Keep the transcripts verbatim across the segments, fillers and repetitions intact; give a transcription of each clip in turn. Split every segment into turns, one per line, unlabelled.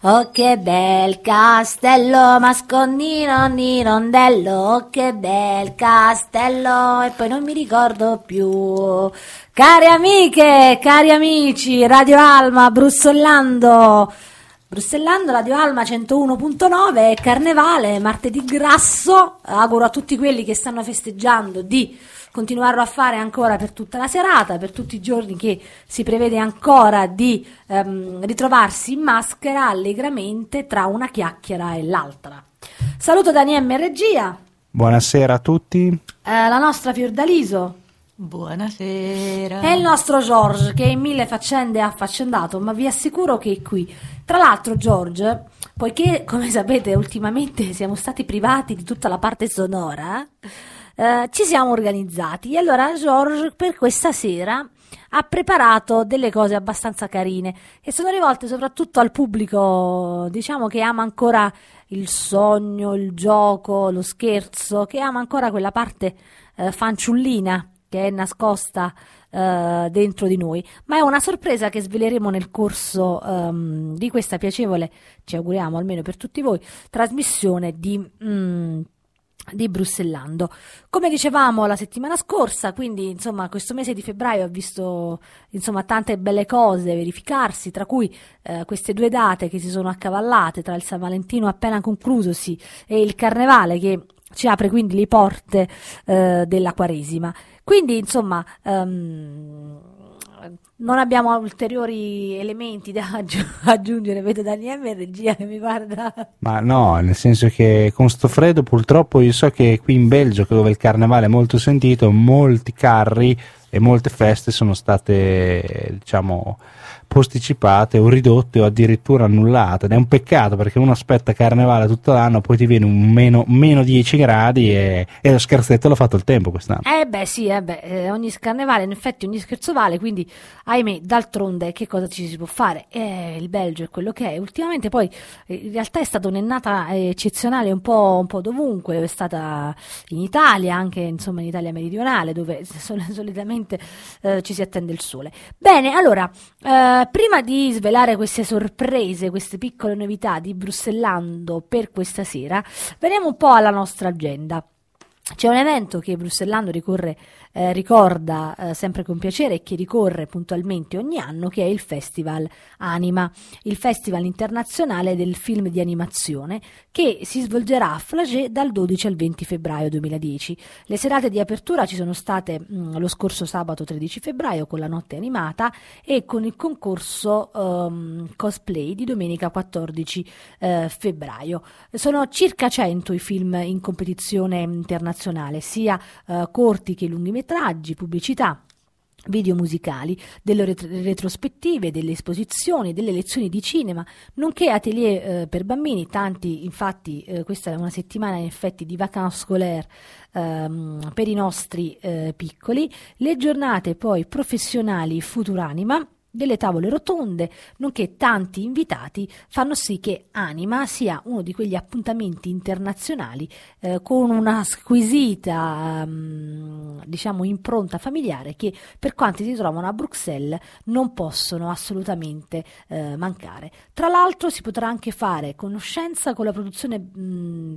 Oh che bel castello, masconnino di rondello, oh che bel castello, e poi non mi ricordo più. Cari amiche, cari amici, Radio Alma, Brussellando, Brussellando, Radio Alma centouno virgola nove, Carnevale, martedì grasso, auguro a tutti quelli che stanno festeggiando di continuarlo a fare ancora per tutta la serata, per tutti i giorni che si prevede ancora di ehm, ritrovarsi in maschera allegramente tra una chiacchiera e l'altra. Saluto Daniele in regia.
Buonasera a tutti.
Eh, la nostra Fiordaliso.
Buonasera.
E il nostro George, che in mille faccende è affaccendato, ma vi assicuro che è qui. Tra l'altro, George, poiché, come sapete, ultimamente siamo stati privati di tutta la parte sonora, eh, ci siamo organizzati. E allora George, per questa sera, ha preparato delle cose abbastanza carine, che sono rivolte soprattutto al pubblico, diciamo, che ama ancora il sogno, il gioco, lo scherzo, che ama ancora quella parte eh, fanciullina che è nascosta uh, dentro di noi, ma è una sorpresa che sveleremo nel corso um, di questa piacevole, ci auguriamo almeno per tutti voi, trasmissione di, mm, di Brussellando. Come dicevamo la settimana scorsa, quindi insomma questo mese di febbraio ha visto insomma tante belle cose verificarsi, tra cui eh, queste due date che si sono accavallate tra il San Valentino appena conclusosi e il Carnevale, che ci apre quindi le porte eh, della Quaresima. Quindi insomma um, non abbiamo ulteriori elementi da aggi- aggiungere. Vedo Daniele in regia che mi guarda.
Ma no, nel senso che con sto freddo purtroppo io so che qui in Belgio, dove il carnevale è molto sentito, molti carri e molte feste sono state, diciamo, posticipate o ridotte o addirittura annullate, ed è un peccato perché uno aspetta carnevale tutto l'anno, poi ti viene un meno, meno dieci gradi e, e lo scherzetto l'ha fatto il tempo quest'anno.
Eh beh sì, eh beh, eh, ogni carnevale in effetti ogni scherzo vale, quindi ahimè, d'altronde che cosa ci si può fare? Eh, il Belgio è quello che è. Ultimamente poi eh, in realtà è stata un'annata eh, eccezionale un po', un po' dovunque, è stata in Italia, anche insomma in Italia meridionale, dove sol- solitamente eh, ci si attende il sole. Bene, allora eh, prima di svelare queste sorprese, queste piccole novità di Brussellando per questa sera, veniamo un po' alla nostra agenda. C'è un evento che Brussellando ricorre, eh, ricorda eh, sempre con piacere e che ricorre puntualmente ogni anno, che è il Festival Anima, il Festival internazionale del film di animazione, che si svolgerà a Flagey dal dodici al venti febbraio duemiladieci. Le serate di apertura ci sono state mh, lo scorso sabato tredici febbraio con la notte animata e con il concorso um, cosplay di domenica quattordici eh, febbraio. Sono circa cento i film in competizione internazionale, sia eh, corti che lungometraggi, pubblicità, video musicali, delle ret- retrospettive, delle esposizioni, delle lezioni di cinema, nonché atelier eh, per bambini, tanti infatti eh, questa è una settimana in effetti di vacances scolaires ehm, per i nostri eh, piccoli, le giornate poi professionali Futuranima, delle tavole rotonde, nonché tanti invitati fanno sì che Anima sia uno di quegli appuntamenti internazionali eh, con una squisita um, diciamo impronta familiare che per quanti si trovano a Bruxelles non possono assolutamente eh, mancare. Tra l'altro si potrà anche fare conoscenza con la produzione mh,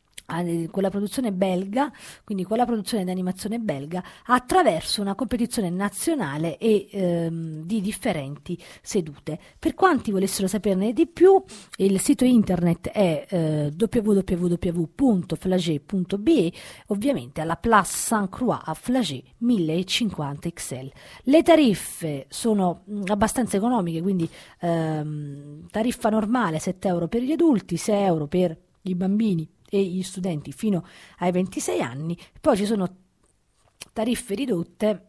con la produzione belga, quindi con la produzione di animazione belga, attraverso una competizione nazionale e ehm, di differenti sedute. Per quanti volessero saperne di più, il sito internet è eh, w w w punto flagey punto b e, ovviamente alla Place Saint-Croix a Flagey mille cinquanta X L. Le tariffe sono mh, abbastanza economiche, quindi ehm, tariffa normale sette euro per gli adulti, sei euro per i bambini e gli studenti fino ai ventisei anni, poi ci sono tariffe ridotte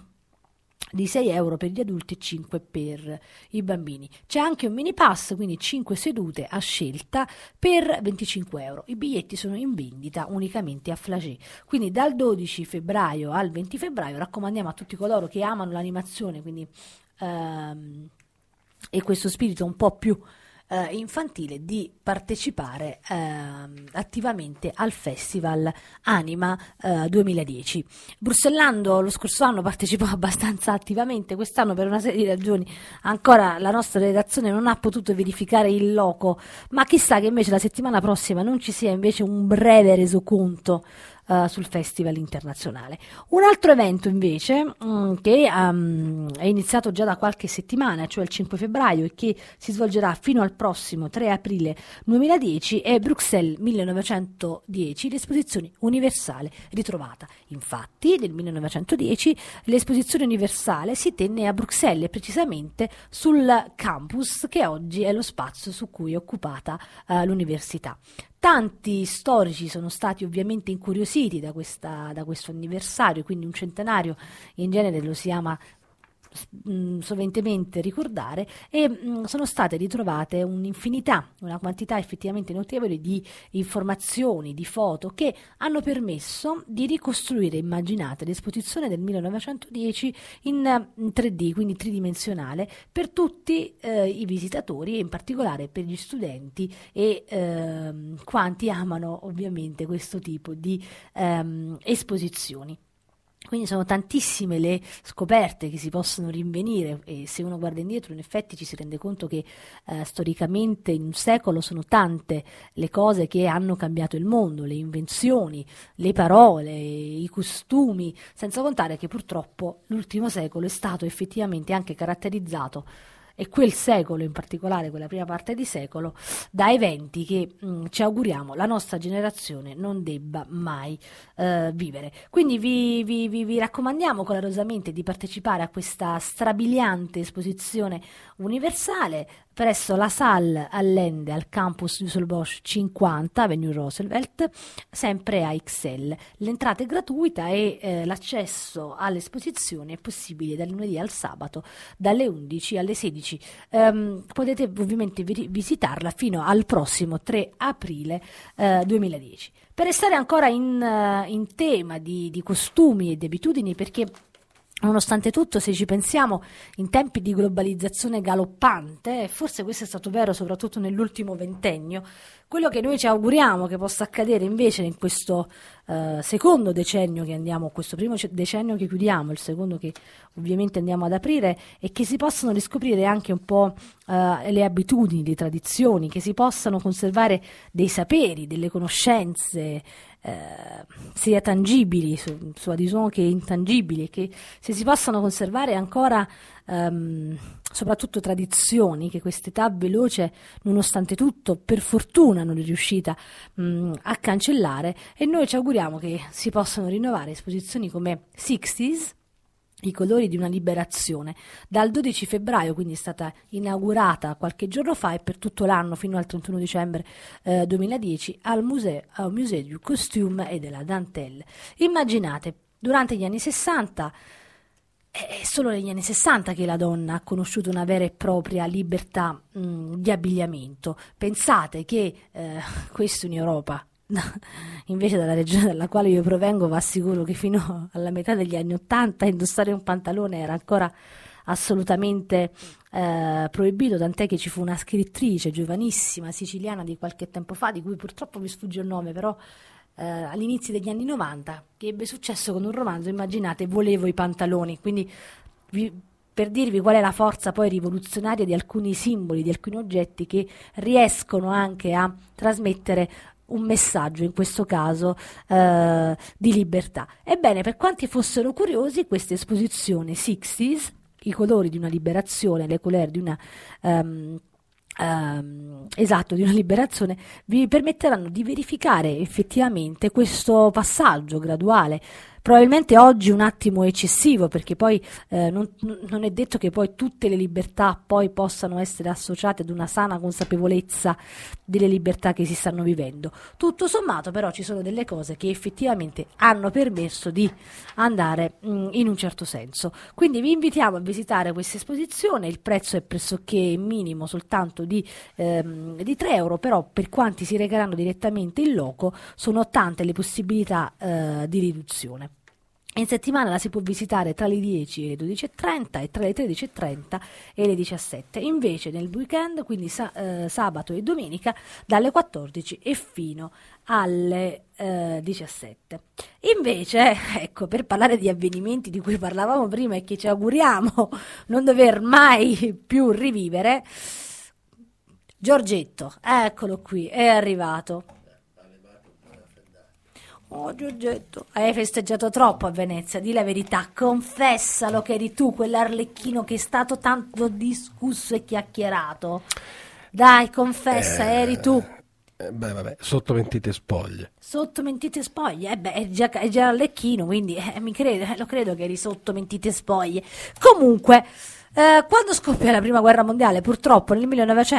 di sei euro per gli adulti e cinque per i bambini. C'è anche un mini pass, quindi cinque sedute a scelta per venticinque euro. I biglietti sono in vendita unicamente a Flagey. Quindi dal dodici febbraio al venti febbraio raccomandiamo a tutti coloro che amano l'animazione, quindi ehm, e questo spirito un po' più eh, infantile di partecipare eh, attivamente al Festival Anima eh, duemiladieci. Bruxellando lo scorso anno partecipò abbastanza attivamente, quest'anno per una serie di ragioni ancora la nostra redazione non ha potuto verificare il loco, ma chissà che invece la settimana prossima non ci sia invece un breve resoconto Uh, sul Festival internazionale. Un altro evento invece um, che um, è iniziato già da qualche settimana, cioè il cinque febbraio, e che si svolgerà fino al prossimo tre aprile duemiladieci è Bruxelles millenovecentodieci, l'esposizione universale ritrovata. Infatti nel millenovecentodieci l'esposizione universale si tenne a Bruxelles, precisamente sul campus che oggi è lo spazio su cui è occupata uh, l'università. Tanti storici sono stati ovviamente incuriositi da, questa, da questo anniversario, quindi un centenario in genere lo si ama mh, soventemente ricordare, e mh, sono state ritrovate un'infinità, una quantità effettivamente notevole di informazioni, di foto che hanno permesso di ricostruire, immaginate, l'esposizione del millenovecentodieci in, in tre D, quindi tridimensionale, per tutti eh, i visitatori e in particolare per gli studenti e ehm, quanti amano ovviamente questo tipo di ehm, esposizioni. Quindi sono tantissime le scoperte che si possono rinvenire, e se uno guarda indietro in effetti ci si rende conto che eh, storicamente in un secolo sono tante le cose che hanno cambiato il mondo, le invenzioni, le parole, i costumi, senza contare che purtroppo l'ultimo secolo è stato effettivamente anche caratterizzato, e quel secolo in particolare, quella prima parte di secolo, da eventi che mh, ci auguriamo la nostra generazione non debba mai eh, vivere. Quindi vi, vi, vi, vi raccomandiamo coraggiosamente di partecipare a questa strabiliante esposizione universale presso la Salle Allende al campus Düsseldorf cinquanta, Avenue Roosevelt, sempre a X L. L'entrata è gratuita e eh, l'accesso all'esposizione è possibile dal lunedì al sabato dalle undici alle sedici. Um, potete ovviamente vi- visitarla fino al prossimo tre aprile eh, duemiladieci. Per restare ancora in, uh, in tema di, di costumi e di abitudini, perché nonostante tutto, se ci pensiamo, in tempi di globalizzazione galoppante, e forse questo è stato vero soprattutto nell'ultimo ventennio, quello che noi ci auguriamo che possa accadere invece in questo uh, secondo decennio che andiamo, questo primo decennio che chiudiamo, il secondo che ovviamente andiamo ad aprire, è che si possano riscoprire anche un po' uh, le abitudini, le tradizioni, che si possano conservare dei saperi, delle conoscenze, Eh, sia tangibili, soi-disant che intangibili, che se si possano conservare ancora ehm, soprattutto tradizioni che quest'età veloce, nonostante tutto, per fortuna non è riuscita mh, a cancellare, e noi ci auguriamo che si possano rinnovare esposizioni come sessantas, i colori di una liberazione, dal dodici febbraio, quindi è stata inaugurata qualche giorno fa, e per tutto l'anno fino al trentuno dicembre eh, duemiladieci al Musée, au Musée du Costume et de la Dentelle. Immaginate, durante gli anni sessanta, è solo negli anni sessanta che la donna ha conosciuto una vera e propria libertà mh, di abbigliamento. Pensate che eh, questo in Europa, invece dalla regione dalla quale io provengo, vi assicuro che fino alla metà degli anni ottanta indossare un pantalone era ancora assolutamente eh, proibito, tant'è che ci fu una scrittrice giovanissima siciliana di qualche tempo fa, di cui purtroppo mi sfugge il nome, però eh, all'inizio degli anni novanta, che ebbe successo con un romanzo, immaginate, Volevo i pantaloni. Quindi vi, per dirvi qual è la forza poi rivoluzionaria di alcuni simboli, di alcuni oggetti che riescono anche a trasmettere un messaggio, in questo caso eh, di libertà. Ebbene, per quanti fossero curiosi, questa esposizione sessantas, i colori di una liberazione, le couleur di una um, um, esatto, di una liberazione, vi permetteranno di verificare effettivamente questo passaggio graduale. Probabilmente oggi un attimo eccessivo, perché poi eh, non, non è detto che poi tutte le libertà poi possano essere associate ad una sana consapevolezza delle libertà che si stanno vivendo. Tutto sommato però ci sono delle cose che effettivamente hanno permesso di andare mh, in un certo senso. Quindi vi invitiamo a visitare questa esposizione, il prezzo è pressoché minimo, soltanto di, ehm, di tre euro, però per quanti si recheranno direttamente in loco sono tante le possibilità eh, di riduzione. In settimana la si può visitare tra le dieci e le dodici e trenta e tra le tredici e trenta e le diciassette. Invece nel weekend, quindi sa- eh, sabato e domenica, dalle quattordici e fino alle eh, diciassette. Invece, ecco, per parlare di avvenimenti di cui parlavamo prima e che ci auguriamo non dover mai più rivivere, Giorgetto, eccolo qui, è arrivato. Oh Giorgetto, hai festeggiato troppo a Venezia, di la verità, confessalo che eri tu quell'arlecchino che è stato tanto discusso e chiacchierato. Dai, confessa,
Eh,
eri tu.
eh, beh, vabbè, sotto mentite spoglie.
Sotto mentite spoglie, eh beh, è già, è già arlecchino, quindi eh, mi credo, eh, lo credo che eri sotto mentite spoglie. Comunque, eh, quando scoppia la prima guerra mondiale, purtroppo nel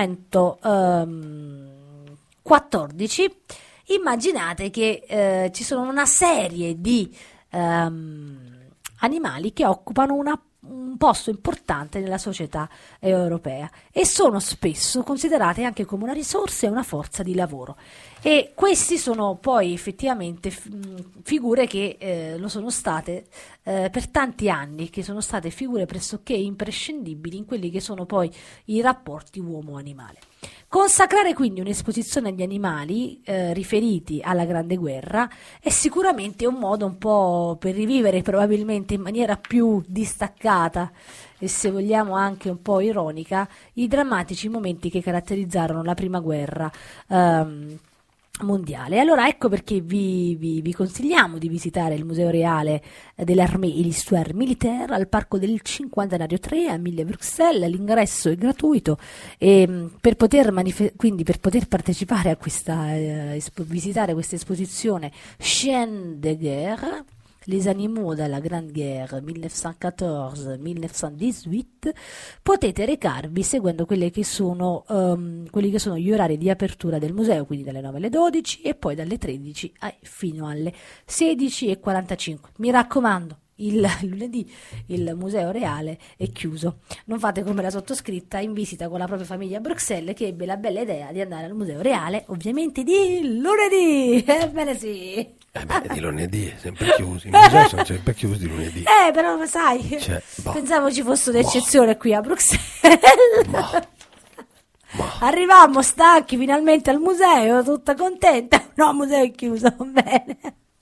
millenovecentoquattordici, immaginate che eh, ci sono una serie di ehm, animali che occupano una, un posto importante nella società europea e sono spesso considerate anche come una risorsa e una forza di lavoro. E questi sono poi effettivamente f- figure che eh, lo sono state eh, per tanti anni, che sono state figure pressoché imprescindibili in quelli che sono poi i rapporti uomo-animale. Consacrare quindi un'esposizione agli animali eh, riferiti alla Grande Guerra è sicuramente un modo un po' per rivivere, probabilmente in maniera più distaccata e, se vogliamo, anche un po' ironica, i drammatici momenti che caratterizzarono la prima guerra ehm, mondiale. Allora ecco perché vi, vi, vi consigliamo di visitare il Museo Reale dell'Armée et l'Histoire Militaire al Parco del Cinquantenario tre a Mille Bruxelles. L'ingresso è gratuito e per poter manife- quindi per poter partecipare a questa eh, espo- visitare questa esposizione Chiens de guerre, Les animaux de la Grande Guerre millenovecentoquattordici millenovecentodiciotto, potete recarvi seguendo quelle che sono, um, quelli che sono gli orari di apertura del museo, quindi dalle nove alle dodici e poi dalle tredici a, fino alle sedici e quarantacinque. Mi raccomando, il lunedì il Museo Reale è chiuso. Non fate come la sottoscritta in visita con la propria famiglia a Bruxelles, che ebbe la bella idea di andare al Museo Reale, ovviamente di lunedì. Ebbene sì.
Eh beh, di lunedì, sempre chiusi. I musei sono sempre chiusi di lunedì.
Eh, però sai,
Cioè, boh.
pensavo ci fosse un'eccezione boh. qui a Bruxelles.
Boh. Boh.
Arrivammo stanchi finalmente al museo, tutta contenta. No, il museo è chiuso, va bene.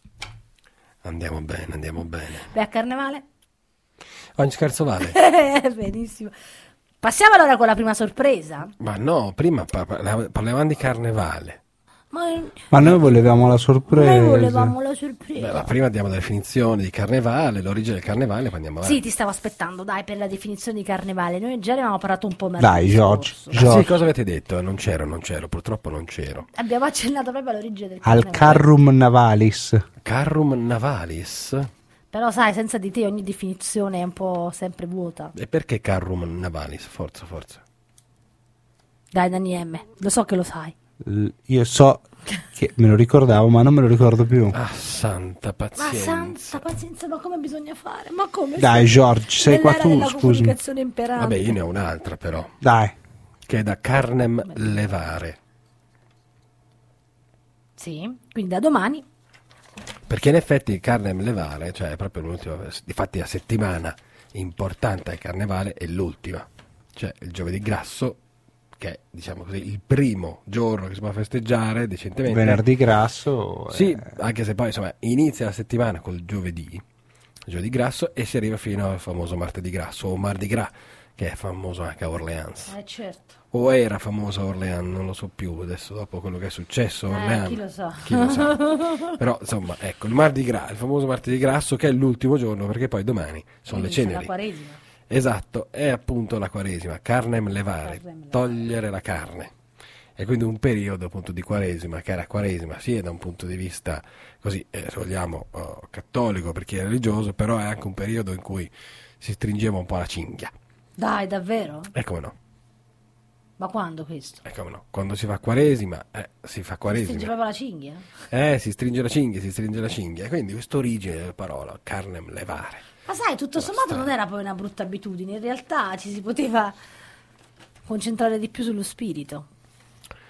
Andiamo bene, andiamo bene.
Beh, a Carnevale?
Ogni scherzo vale.
Benissimo. Passiamo allora con la prima sorpresa.
Ma no, prima pa- pa- parlavamo di Carnevale.
Ma,
Ma noi volevamo la sorpresa.
noi volevamo la sorpresa.
Beh, ma prima diamo la definizione di Carnevale, l'origine del Carnevale, poi andiamo avanti.
Sì, ti stavo aspettando, dai, per la definizione di Carnevale. Noi già ne avevamo parlato un po' meglio.
Dai, George,
scorso.
Ah,
George.
sì, cosa avete detto? Non c'ero, non c'ero, purtroppo non c'ero.
Abbiamo accennato proprio all'origine del
Al
Carnevale.
Carrum Navalis.
Carrum Navalis?
Però sai, senza di te ogni definizione è un po' sempre vuota.
E perché Carrum Navalis? Forza, forza.
Dai, Dani M, lo so che lo sai.
L- Io so che me lo ricordavo, ma non me lo ricordo più.
Ah, santa
Ma
pazienza.
santa pazienza, ma come bisogna fare? Ma come?
Dai, George, sei qua
Nell'era
tu,
della
scusi.
comunicazione imperante.
Vabbè, io ne ho un'altra però,
Dai.
che è da carnem levare.
Sì, quindi da domani.
Perché in effetti carnem levare, cioè è proprio l'ultima, difatti la settimana importante al carnevale è l'ultima. Cioè il giovedì grasso, che è, diciamo così, il primo giorno che si può festeggiare decentemente.
Venerdì grasso.
Sì,
eh,
anche se poi insomma inizia la settimana col giovedì, il giovedì grasso, e si arriva fino al famoso martedì grasso o Mardi Gras, che è famoso anche a Orleans.
Eh, certo.
O era famoso a Orleans, non lo so più adesso dopo quello che è successo a
Eh,
Orleans.
chi lo sa.
Chi lo sa. Però insomma, ecco, il Mardi Gras, il famoso martedì grasso, che è l'ultimo giorno, perché poi domani sono le
Inizia la
ceneri.
Quaresima.
Esatto, è appunto la Quaresima, carnem levare,
Carnem levare.
togliere la carne. E quindi un periodo appunto di Quaresima, che era Quaresima sia da un punto di vista così, eh, se vogliamo, oh, cattolico per chi è religioso, però è anche un periodo in cui si stringeva un po' la cinghia.
Dai, davvero?
E come no?
Ma quando questo?
E come no? Quando si fa Quaresima, eh, si fa
Stringe
Quaresima.
proprio la cinghia?
Eh, si stringe la cinghia, si stringe la cinghia. Quindi questa origine della parola, carnem levare.
Ma sai, tutto sommato non era poi una brutta abitudine, in realtà ci si poteva concentrare di più sullo spirito.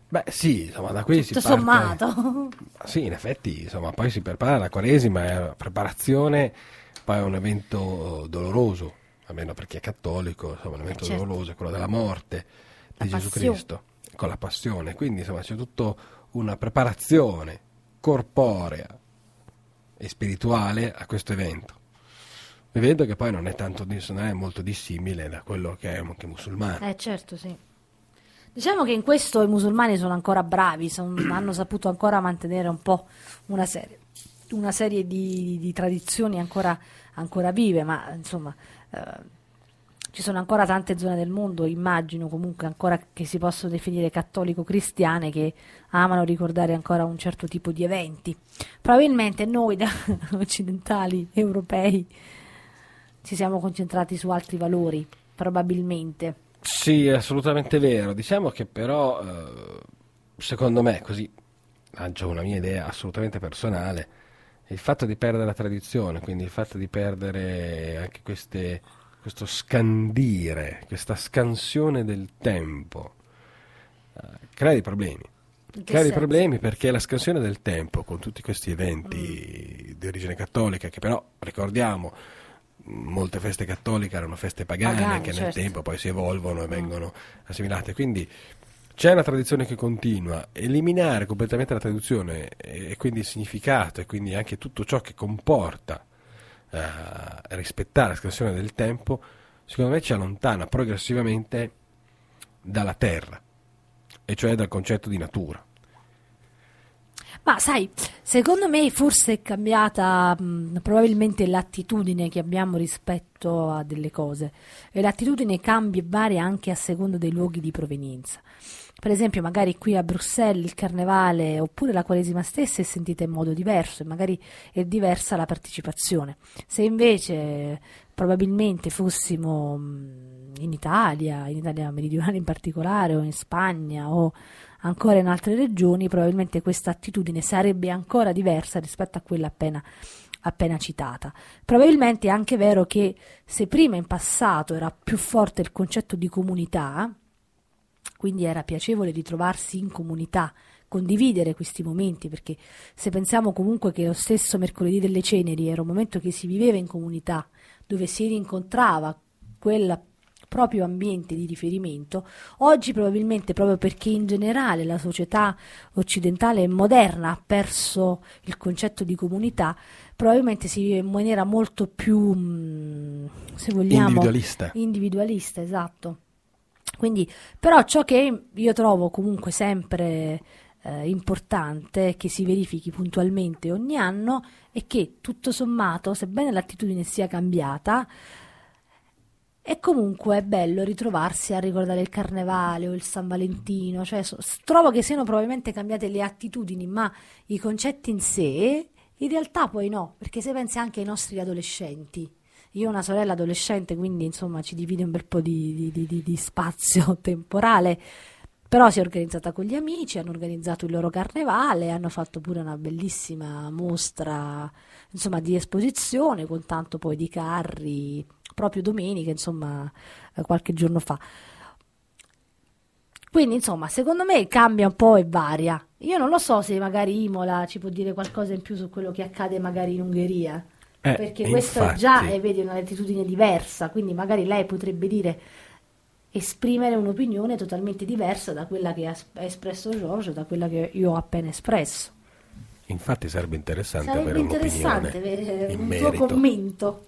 Beh sì, insomma da qui
Tutto
si parte...
sommato.
Sì, in effetti, insomma, poi si prepara la Quaresima, è una preparazione, poi è un evento doloroso, almeno per chi è cattolico, insomma, un evento
certo.
doloroso, è quello della morte
La
di Gesù
passione.
Cristo, con la passione, quindi insomma c'è tutta una preparazione corporea e spirituale a questo evento. Evento che poi non è tanto dis- non è molto dissimile da quello che è anche musulmano.
Eh certo, sì. Diciamo che in questo i musulmani sono ancora bravi, son- hanno saputo ancora mantenere un po' una serie, una serie di, di tradizioni ancora, ancora vive, ma insomma eh, ci sono ancora tante zone del mondo, immagino comunque ancora che si possono definire cattolico-cristiane, che amano ricordare ancora un certo tipo di eventi. Probabilmente noi da occidentali, europei, ci siamo concentrati su altri valori, probabilmente.
Sì, è assolutamente vero. Diciamo che però, eh, secondo me, così lancio una mia idea assolutamente personale, il fatto di perdere la tradizione, quindi il fatto di perdere anche queste, questo scandire, questa scansione del tempo, eh, crea dei problemi.
In che
Crea dei
senso?
problemi perché la scansione del tempo, con tutti questi eventi
Mm.
di origine cattolica, che però, ricordiamo, molte feste cattoliche erano feste pagane,
Pagane,
che nel
certo.
tempo poi si evolvono e
Mm.
vengono assimilate, quindi c'è una tradizione che continua. Eliminare completamente la tradizione e, e quindi il significato e quindi anche tutto ciò che comporta eh, rispettare la scansione del tempo, secondo me ci allontana progressivamente dalla terra, e cioè dal concetto di natura.
Ma sai, secondo me forse è cambiata mh, probabilmente l'attitudine che abbiamo rispetto a delle cose, e l'attitudine cambia e varia anche a seconda dei luoghi di provenienza. Per esempio, magari qui a Bruxelles il carnevale oppure la Quaresima stessa è sentita in modo diverso e magari è diversa la partecipazione. Se invece probabilmente fossimo mh, in Italia, in Italia meridionale in particolare, o in Spagna o ancora in altre regioni, probabilmente questa attitudine sarebbe ancora diversa rispetto a quella appena, appena citata. Probabilmente è anche vero che se prima in passato era più forte il concetto di comunità, quindi era piacevole ritrovarsi in comunità, condividere questi momenti, perché se pensiamo comunque che lo stesso mercoledì delle ceneri era un momento che si viveva in comunità, dove si rincontrava quel proprio ambiente di riferimento, oggi probabilmente proprio perché in generale la società occidentale e moderna ha perso il concetto di comunità, probabilmente si vive in maniera molto più, mh, se vogliamo,
Individualista.
individualista, esatto. Quindi, però ciò che io trovo comunque sempre eh, importante, che si verifichi puntualmente ogni anno, è che tutto sommato, sebbene l'attitudine sia cambiata, è comunque bello ritrovarsi a ricordare il Carnevale o il San Valentino, cioè so- trovo che siano probabilmente cambiate le attitudini, ma i concetti in sé in realtà poi no, perché se pensi anche ai nostri adolescenti, io ho una sorella adolescente, quindi insomma ci divide un bel po' di, di- di- di- di spazio temporale, però si è organizzata con gli amici, hanno organizzato il loro carnevale, hanno fatto pure una bellissima mostra, insomma, di esposizione con tanto poi di carri, proprio domenica, insomma, eh, qualche giorno fa. Quindi, insomma, secondo me cambia un po' e varia. Io non lo so se magari Imola ci può dire qualcosa in più su quello che accade magari in Ungheria,
Eh,
perché
e
questo
infatti-
già è, vedi, una attitudine diversa, quindi magari lei potrebbe dire, esprimere un'opinione totalmente diversa da quella che ha es- ha espresso Giorgio, da quella che io ho appena espresso.
Infatti sarebbe interessante
Sarebbe
avere
interessante
un'opinione
avere
in
un
merito.
tuo commento.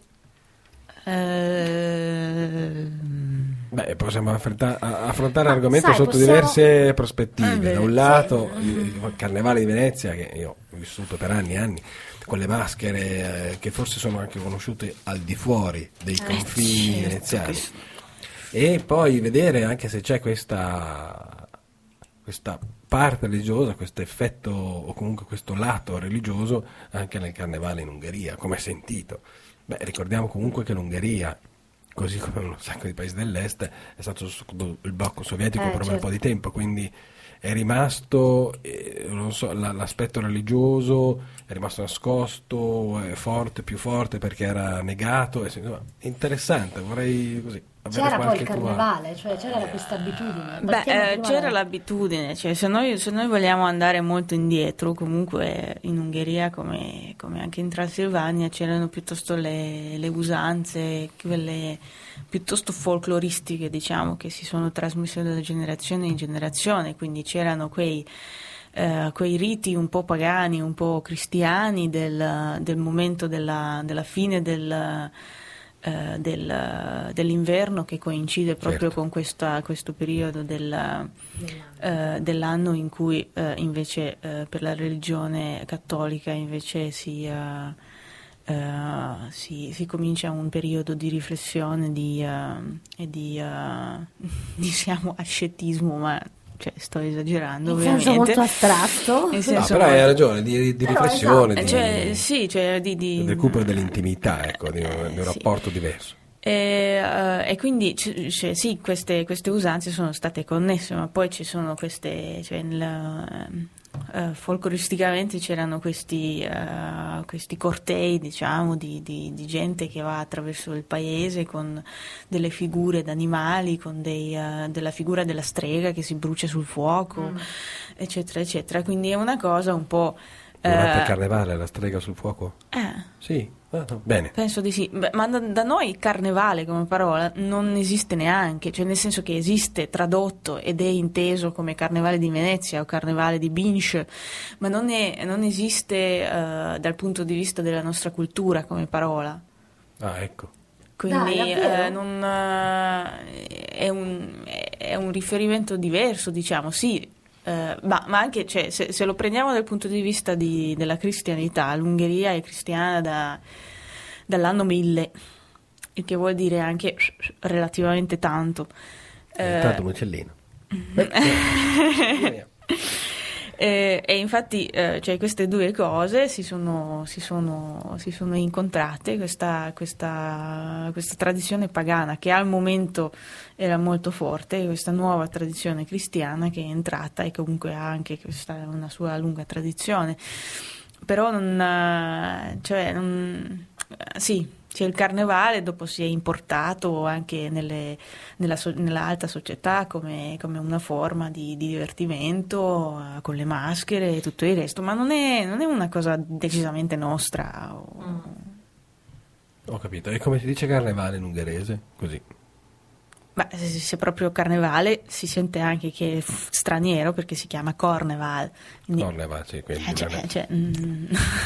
Ehm,
Beh, possiamo affronta- a- affrontare
Ma
l'argomento
sai,
sotto
possiamo-
diverse prospettive.
Eh, beh,
da un
sì.
lato, il il Carnevale di Venezia, che io ho vissuto per anni e anni, con le maschere eh, che forse sono anche conosciute al di fuori dei confini
certo,
veneziani. E poi vedere anche se c'è questa, questa parte religiosa, questo effetto o comunque questo lato religioso anche nel Carnevale in Ungheria, come è sentito. Beh, ricordiamo comunque che l'Ungheria, così come un sacco di paesi dell'est, è stato sotto il blocco sovietico
Eh,
per un bel
certo.
po' di tempo, quindi è rimasto, eh, non so, la- l'aspetto religioso è rimasto nascosto, è forte, più forte perché era negato. È, insomma, è interessante, vorrei così avere
C'era poi
qualche
il
tua-
carnevale, cioè c'era questa abitudine.
Beh,
Partiamo
eh,
prima
c'era
da-
l'abitudine, cioè se noi, se noi vogliamo andare molto indietro, comunque in Ungheria come, come anche in Transilvania c'erano piuttosto le, le usanze, quelle piuttosto folcloristiche, diciamo, che si sono trasmesse da generazione in generazione, quindi c'erano quei, eh, quei riti un po' pagani, un po' cristiani del, del momento della, della fine del... eh, del- dell'inverno, che coincide proprio
Certo.
con questa- questo periodo del, eh, dell'anno in cui eh, invece eh, per la religione cattolica invece si, eh, eh, si, si comincia un periodo di riflessione di, eh, e di eh, diciamo ascetismo, ma cioè, sto esagerando
in senso
ovviamente.
molto astratto.
In
No,
senso
però hai
molto-
ragione, di, di
Però,
riflessione,
esatto.
di,
cioè, sì, cioè di, di-
di recupero dell'intimità, ecco, di, un- di un
Sì.
rapporto diverso.
E, eh, e quindi c- cioè, sì, queste, queste usanze sono state connesse, ma poi ci sono queste, cioè, nel, eh, folcloristicamente c'erano questi, eh, questi cortei, diciamo, di, di- di gente che va attraverso il paese con delle figure d'animali, con dei, eh, della figura della strega che si brucia sul fuoco,
Mm.
eccetera, eccetera. Quindi è una cosa un po'...
Durante
eh,
il carnevale la strega sul fuoco?
eh,
Sì, ah, no, bene.
Penso di sì. Beh, ma da, da noi carnevale come parola non esiste neanche, cioè nel senso che esiste tradotto ed è inteso come carnevale di Venezia o carnevale di Binch, ma non, è- non esiste eh, dal punto di vista della nostra cultura come parola.
Ah, ecco.
Quindi
Dai, davvero?
eh, non, eh, è, un, è un riferimento diverso, diciamo, sì. Eh, ma, ma anche cioè, se, se lo prendiamo dal punto di vista di- della cristianità, l'Ungheria è cristiana da- dall'anno mille, il che vuol dire anche relativamente tanto.
È
Eh,
entrato un uccellino. Beh, eh,
Eh, e infatti eh, cioè, queste due cose si sono, si sono, si sono incontrate, questa, questa, questa tradizione pagana che al momento era molto forte e questa nuova tradizione cristiana che è entrata e comunque ha anche questa, una sua lunga tradizione. Però non, eh, cioè, non, eh, sì, c'è il carnevale, dopo si è importato anche nelle, nella, so- nella alta società come, come una forma di, di divertimento, eh, con le maschere e tutto il resto, ma non è, non è una cosa decisamente nostra. o-
ho capito. E come si dice carnevale in ungherese? Così.
Ma se, se proprio carnevale si sente anche che è f- straniero perché si chiama Corneval. Quindi,
Carnevale, sì, quindi
eh, cioè,
non è-
cioè, mm.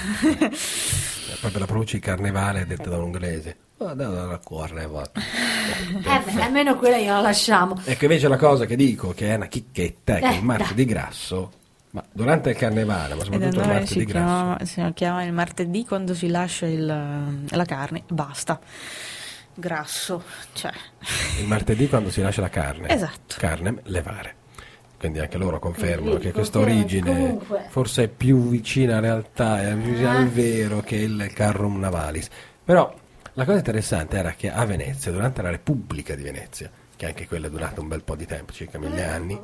è proprio la pronuncia di carnevale detta da un inglese. Ah, da, da, da, carnevale.
Eh beh, almeno quella gliela lasciamo.
Ecco, invece la cosa che dico, che è una chicchetta, è che
Eh,
il martedì grasso, ma durante il carnevale, ma
E da
soprattutto il
noi
martedì
si
grasso,
chiama, si chiama il martedì quando si lascia il- la carne, basta. Grasso, cioè.
il martedì quando si lascia la carne,
Esatto.
carne levare. Quindi anche loro confermano
Sì,
che questa
confermano
origine
comunque.
forse è più vicina alla realtà, è più vicina
Ah.
al vero che il carrum navalis. Però la cosa interessante era che a Venezia, durante la Repubblica di Venezia, che anche quella è durata un bel po' di tempo, circa mille anni,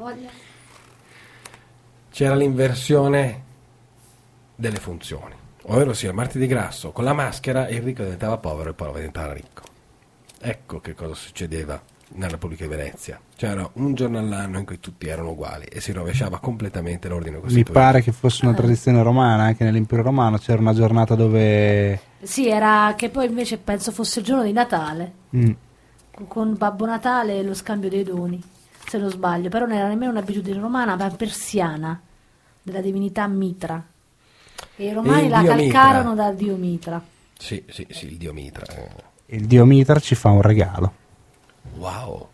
c'era l'inversione delle funzioni. Ovvero sia, il martedì grasso con la maschera il ricco diventava povero e il povero diventava ricco. Ecco che cosa succedeva nella Repubblica di Venezia. C'era un giorno all'anno in cui tutti erano uguali e si rovesciava completamente l'ordine
Mi
costituito.
pare che fosse una tradizione romana, anche nell'impero romano c'era una giornata dove...
Sì, era che poi invece penso fosse il giorno di Natale,
Mm.
con- con Babbo Natale e lo scambio dei doni, se non sbaglio, però non era nemmeno un'abitudine romana, ma persiana, della divinità Mitra. E i romani
il
la
dio
calcarono
Mitra.
dal dio Mitra.
Sì, sì, sì, il dio Mitra. eh.
Il dio Mitra ci fa un regalo.
Wow.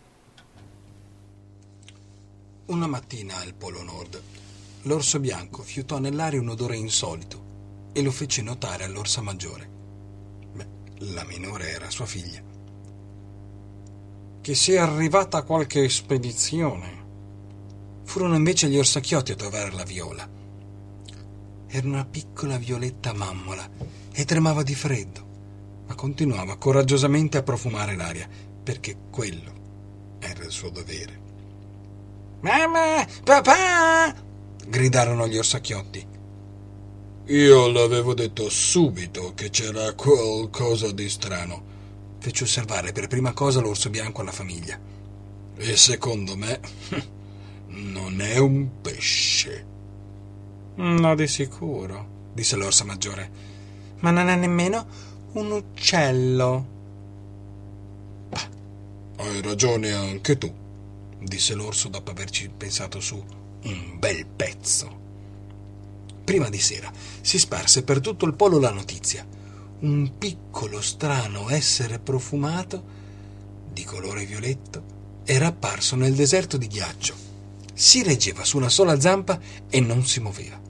Una mattina al Polo Nord, l'orso bianco fiutò nell'aria un odore insolito e lo fece notare all'orsa maggiore. Beh, la minore era sua figlia. Che sia arrivata qualche spedizione. Furono invece gli orsacchiotti a trovare la viola. Era una piccola violetta mammola e tremava di freddo, ma continuava coraggiosamente a profumare l'aria, perché quello era il suo dovere. «Mamma! Papà!» gridarono gli orsacchiotti. «Io l'avevo detto subito che c'era qualcosa di strano. fece osservare per prima cosa l'orso bianco alla famiglia. E secondo me non è un pesce. No, di sicuro, disse l'orsa maggiore. Ma non è nemmeno un uccello. Bah, hai ragione anche tu, disse l'orso dopo averci pensato su un bel pezzo. Prima di sera si sparse per tutto il polo la notizia. Un piccolo strano essere profumato, di colore violetto, era apparso nel deserto di ghiaccio. Si reggeva su una sola zampa e non si muoveva.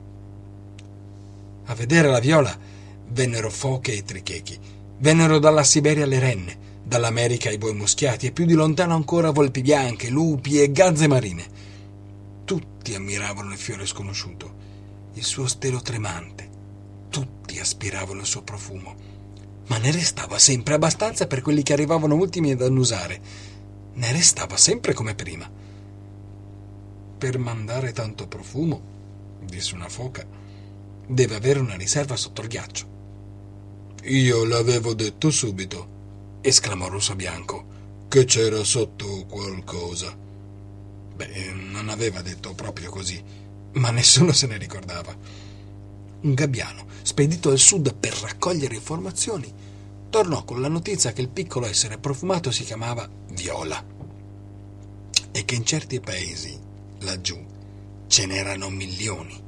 A vedere la viola vennero foche e trichechi, vennero dalla Siberia le renne, dall'America i boi muschiati e più di lontano ancora volpi bianche, lupi e gazze marine. Tutti ammiravano il fiore sconosciuto, il suo stelo tremante. Tutti aspiravano il suo profumo, ma ne restava sempre abbastanza per quelli che arrivavano ultimi ad annusare. Ne restava sempre come prima. Per mandare tanto profumo, disse una foca, deve avere una riserva sotto il ghiaccio. Io l'avevo detto subito, esclamò Rosso Bianco, che c'era sotto qualcosa. Beh, non aveva detto proprio così, ma nessuno se ne ricordava. Un gabbiano, spedito al sud per raccogliere informazioni, tornò con la notizia che il piccolo essere profumato si chiamava Viola e che in certi paesi, laggiù, ce n'erano milioni.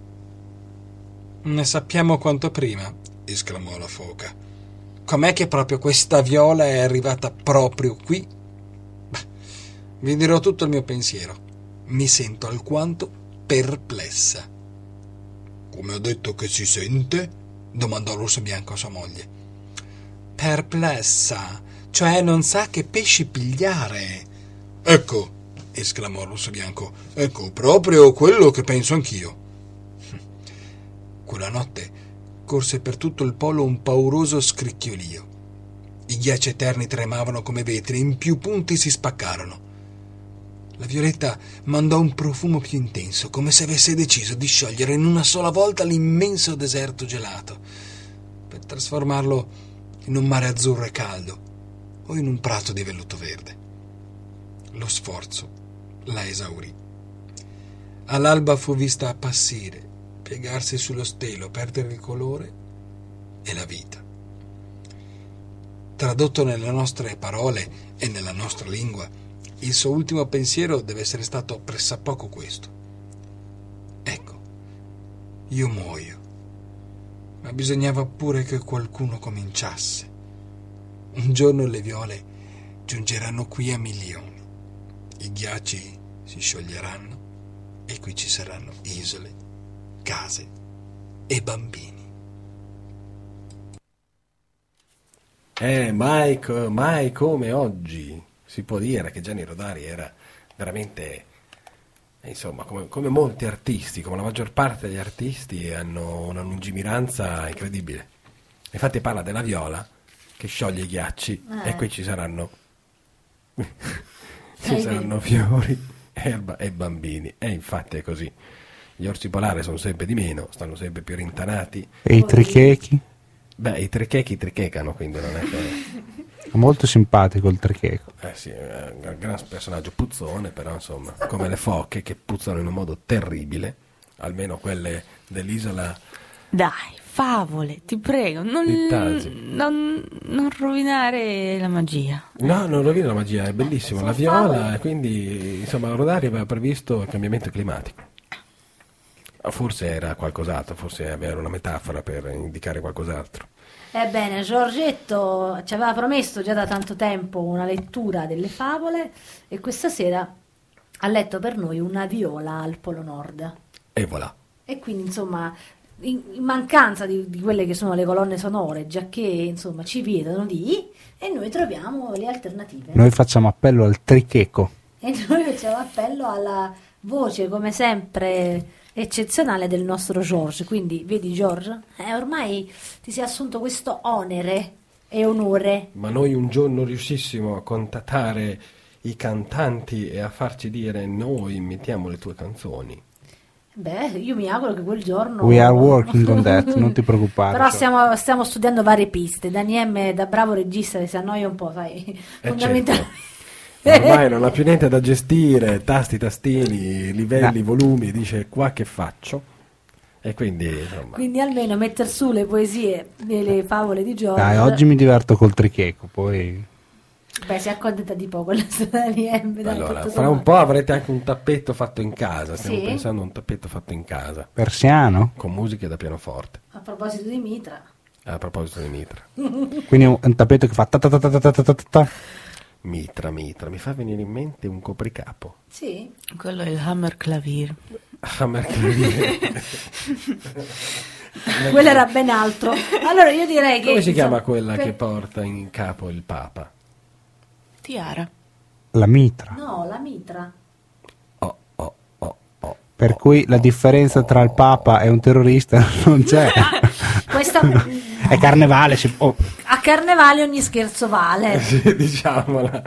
Ne sappiamo quanto prima, esclamò la foca. Com'è che proprio questa Viola è arrivata proprio qui? Beh, vi dirò tutto il mio pensiero. Mi sento alquanto perplessa. Come ho detto che si sente? Domandò Rosso Bianco a sua moglie. Perplessa, cioè non sa che pesci pigliare. Ecco, esclamò Rosso Bianco, ecco proprio quello che penso anch'io. Quella notte corse per tutto il polo un pauroso scricchiolio. I ghiacci eterni tremavano come vetri, in più punti si spaccarono. La violetta mandò un profumo più intenso, come se avesse deciso di sciogliere in una sola volta l'immenso deserto gelato, per trasformarlo in un mare azzurro e caldo o in un prato di velluto verde. Lo sforzo la esaurì. All'alba fu vista appassire, piegarsi sullo stelo, perdere il colore e la vita. Tradotto nelle nostre parole e nella nostra lingua, il suo ultimo pensiero deve essere stato pressappoco questo. Ecco, io muoio, ma bisognava pure che qualcuno cominciasse. Un giorno le viole giungeranno qui a milioni, i ghiacci si scioglieranno e qui ci saranno isole, case e bambini.
Eh, mai, co- mai come oggi si può dire che Gianni Rodari era veramente, eh, insomma, come, come molti artisti, come la maggior parte degli artisti, hanno una lungimiranza incredibile. Infatti parla della viola che scioglie i ghiacci eh. e qui ci saranno ci saranno fiori e, e bambini. E infatti è così. Gli orsi polari sono sempre di meno, stanno sempre più rintanati.
E i trichechi?
Beh, i trichechi trichecano, quindi non è che...
È molto simpatico il tricheco.
Eh sì, è un gran personaggio puzzone, però insomma, come le foche che puzzano in un modo terribile, almeno quelle dell'isola.
Dai, favole, ti prego, non, non, non rovinare la magia.
No, non rovina la magia, è bellissimo. La viola, e quindi insomma Rodari aveva previsto il cambiamento climatico. Forse era qualcos'altro, forse aveva una metafora per indicare qualcos'altro.
Ebbene, Giorgetto ci aveva promesso già da tanto tempo una lettura delle favole e questa sera ha letto per noi una viola al Polo Nord.
E voilà.
E quindi, insomma, in, in mancanza di, di quelle che sono le colonne sonore, già che, insomma, ci vedono lì, e noi troviamo le alternative.
Noi facciamo appello al tricheco.
E noi facciamo appello alla voce, come sempre, eccezionale del nostro George. Quindi vedi George, eh, ormai ti sei assunto questo onere e onore.
Ma noi un giorno riuscissimo a contattare i cantanti e a farci dire noi imitiamo le tue canzoni.
Beh, io mi auguro che quel giorno...
We are working on that, non ti preoccupare.
Però
cioè.
stiamo, stiamo studiando varie piste. Dani M, da bravo regista, che si annoia un po', sai,
Eh,
fondamentalmente...
certo. Ormai non ha più niente da gestire, tasti, tastini, livelli,
No.
volumi, dice qua che faccio. E quindi, insomma...
Quindi almeno mettere su le poesie e le favole di George.
Dai, oggi mi diverto col tricheco, poi...
Beh, si accontenta di poco la Dani M. dai,
Allora,
tutto
fra un
sommato.
po' avrete anche un tappetto fatto in casa, stiamo
Sì?
pensando a un tappetto fatto in casa,
Persiano?
con musiche da pianoforte,
A proposito di Mitra.
a proposito di Mitra.
Quindi un, un tappeto che fa ta ta ta ta ta ta ta ta ta.
Mitra, Mitra, mi fa venire in mente un copricapo.
Sì.
Quello è il Hammer Clavier.
Hammer Clavier.
Quello era ben altro. Allora io direi che...
Come si chiama
insomma,
quella
per-
che porta in capo il Papa?
Tiara.
La mitra.
No, la Mitra.
Oh, oh, oh, oh.
Per cui la differenza tra il Papa e un terrorista non c'è.
Questa...
È carnevale. Si... oh.
A Carnevale ogni scherzo vale.
Sì, diciamola.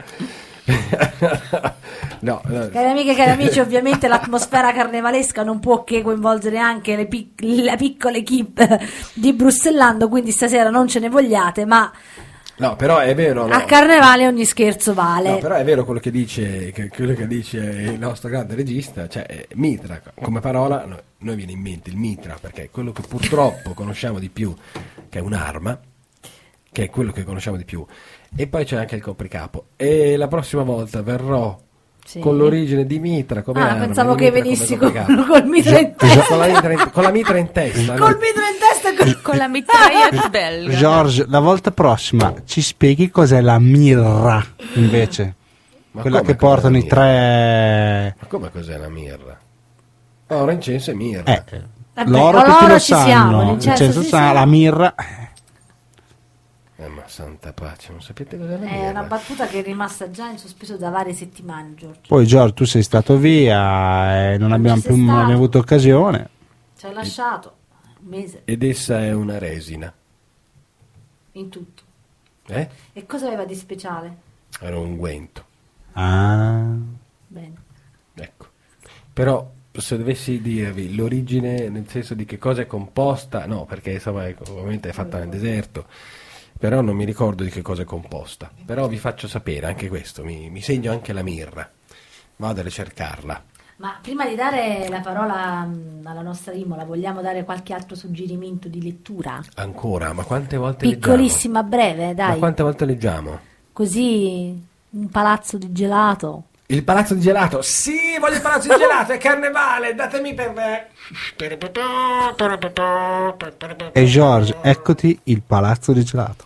No, no.
Cari amiche e cari amici, ovviamente l'atmosfera carnevalesca non può che coinvolgere anche le pic- la piccola equipe di Brussellando, quindi stasera non ce ne vogliate, ma
No, però è vero. No.
a Carnevale ogni scherzo vale.
No, però è vero quello che dice, che- quello che dice il nostro grande regista, cioè eh, Mitra come parola, no, noi viene in mente il Mitra, perché è quello che purtroppo conosciamo di più, che è un'arma, che è quello che conosciamo di più, e poi c'è anche il copricapo. E la prossima volta verrò
Sì.
con l'origine di Mitra come
Ah,
arma,
pensavo
di
che
Mitra come
venissi con,
copricapo.
col mitra in testa.
con, la mitra in, con la mitra in testa. no?
Col mitra in testa e col...
Con la mitraglietta belga.
George, la volta prossima ci spieghi cos'è la mirra invece?
Ma
Quella
come
che portano
cos'è
i
la
tre...
Ma come cos'è la mirra? Oro, incenso e mirra.
Eh,
Vabbè,
loro
con
tutti
l'oro
lo
ci siamo,
sanno,
l'incenso
l'incenso
ci
sa,
siamo.
la mirra...
Eh, ma santa pace, non sapete cos'è la
È
mirra?
una battuta che è rimasta già in sospeso da varie settimane, Giorgio.
Poi George, tu sei stato via e non
Non
abbiamo
ci sei
più
stato.
mai avuto occasione.
Ci hai lasciato un mese
Ed essa è una resina.
in tutto.
Eh?
E cosa aveva di speciale?
Era un unguento.
Ah,
Bene.
Ecco. Però se dovessi dirvi l'origine, nel senso di che cosa è composta, no, perché insomma ecco, ovviamente è fatta nel deserto, però non mi ricordo di che cosa è composta. Però vi faccio sapere anche questo, mi, mi segno anche la mirra. Vado a ricercarla.
Ma prima di dare la parola mh, alla nostra Imola, vogliamo dare qualche altro suggerimento di lettura?
Ancora, ma quante volte leggiamo?
Piccolissima, breve,
Ma
dai.
quante volte leggiamo?
Così un palazzo di gelato.
Il palazzo di gelato. Sì, voglio il palazzo di gelato, è carnevale, datemi per...
e George, eccoti il palazzo di gelato.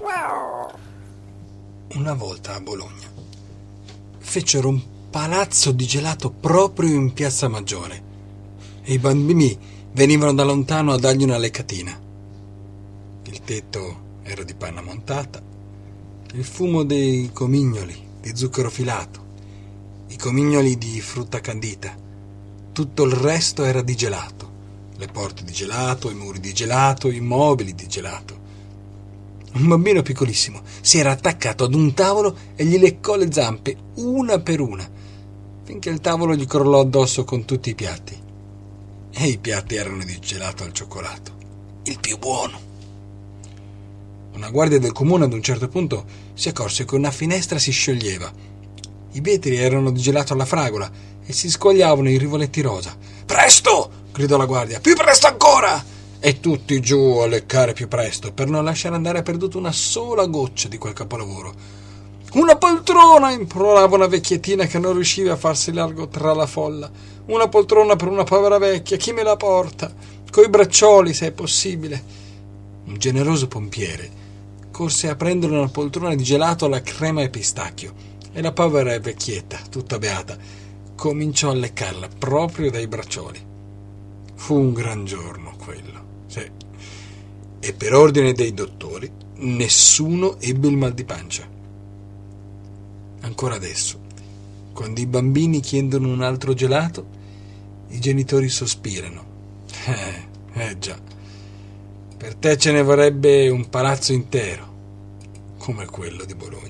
Una volta a Bologna fecero un palazzo di gelato proprio in Piazza Maggiore e i bambini venivano da lontano a dargli una leccatina. Il tetto era di panna montata, il fumo dei comignoli di zucchero filato, i comignoli di frutta candita, tutto il resto era di gelato, le porte di gelato, i muri di gelato, i mobili di gelato. Un bambino piccolissimo si era attaccato ad un tavolo e gli leccò le zampe una per una, finché il tavolo gli crollò addosso con tutti i piatti. E i piatti erano di gelato al cioccolato, il più buono. Una guardia del comune ad un certo punto si accorse che una finestra si scioglieva. I vetri erano di gelato alla fragola e si squagliavano i rivoletti rosa. «Presto!» gridò la guardia. «Più presto ancora!» E tutti giù a leccare più presto, per non lasciare andare perduta una sola goccia di quel capolavoro. «Una poltrona!» implorava una vecchiettina che non riusciva a farsi largo tra la folla. «Una poltrona per una povera vecchia, chi me la porta? Coi braccioli, se è possibile!» Un generoso pompiere corse a prendere una poltrona di gelato alla crema e pistacchio e la povera vecchietta, tutta beata, cominciò a leccarla proprio dai braccioli. Fu un gran giorno quello, sì. E per ordine dei dottori nessuno ebbe il mal di pancia. Ancora adesso, quando i bambini chiedono un altro gelato, i genitori sospirano. Eh, eh già, per te ce ne vorrebbe un palazzo intero, come quello di Bologna.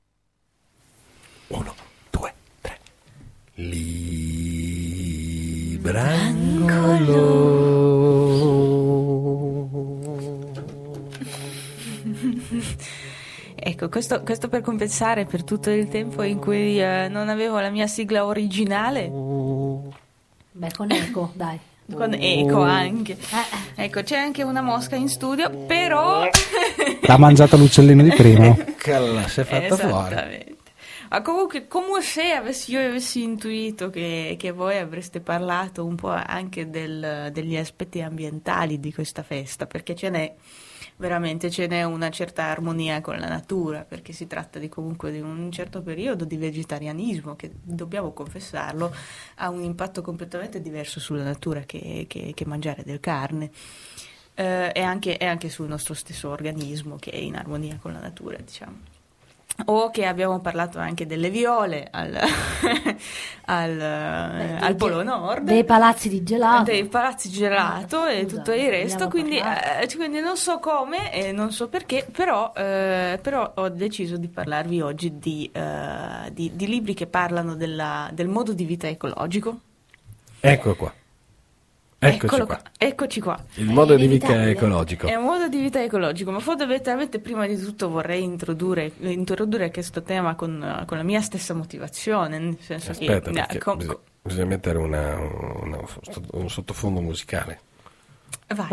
Uno, due, tre. Lì. Vibrangolo.
Ecco, questo, questo per compensare per tutto il tempo in cui eh, non avevo la mia sigla originale.
Beh, con eco, dai.
Con eco anche. Ecco, c'è anche una mosca in studio, però...
L'ha mangiata l'uccellino di prima.
Che la si è fatta fuori.
Esattamente. Ma comunque, come se avessi, io avessi intuito che, che voi avreste parlato un po' anche del, degli aspetti ambientali di questa festa, perché ce n'è, veramente ce n'è una certa armonia con la natura, perché si tratta di comunque di un certo periodo di vegetarianismo che, dobbiamo confessarlo, ha un impatto completamente diverso sulla natura che, che, che mangiare del carne. Eh, e, anche, e anche sul nostro stesso organismo che è in armonia con la natura, diciamo. O che abbiamo parlato anche delle viole al, al,
Beh,
al
dei-
Polo Nord,
Dei palazzi di gelato.
dei palazzi gelato e
Scusa,
tutto il resto,
abbiamo
quindi,
parlato.
eh, quindi non so come e non so perché, però, eh, però ho deciso di parlarvi oggi di, eh, di, di libri che parlano della- del modo di vita ecologico.
Ecco qua. Eccoci
Eccolo
qua.
qua, eccoci qua.
Il modo di vita
inevitabile.
ecologico.
È un modo di vita ecologico, ma fondamentalmente prima di tutto vorrei introdurre, introdurre questo tema con, con la mia stessa motivazione, nel senso
Aspetta,
che...
perché
com-
bisogna, bisogna mettere una, una- un sottofondo musicale.
vai.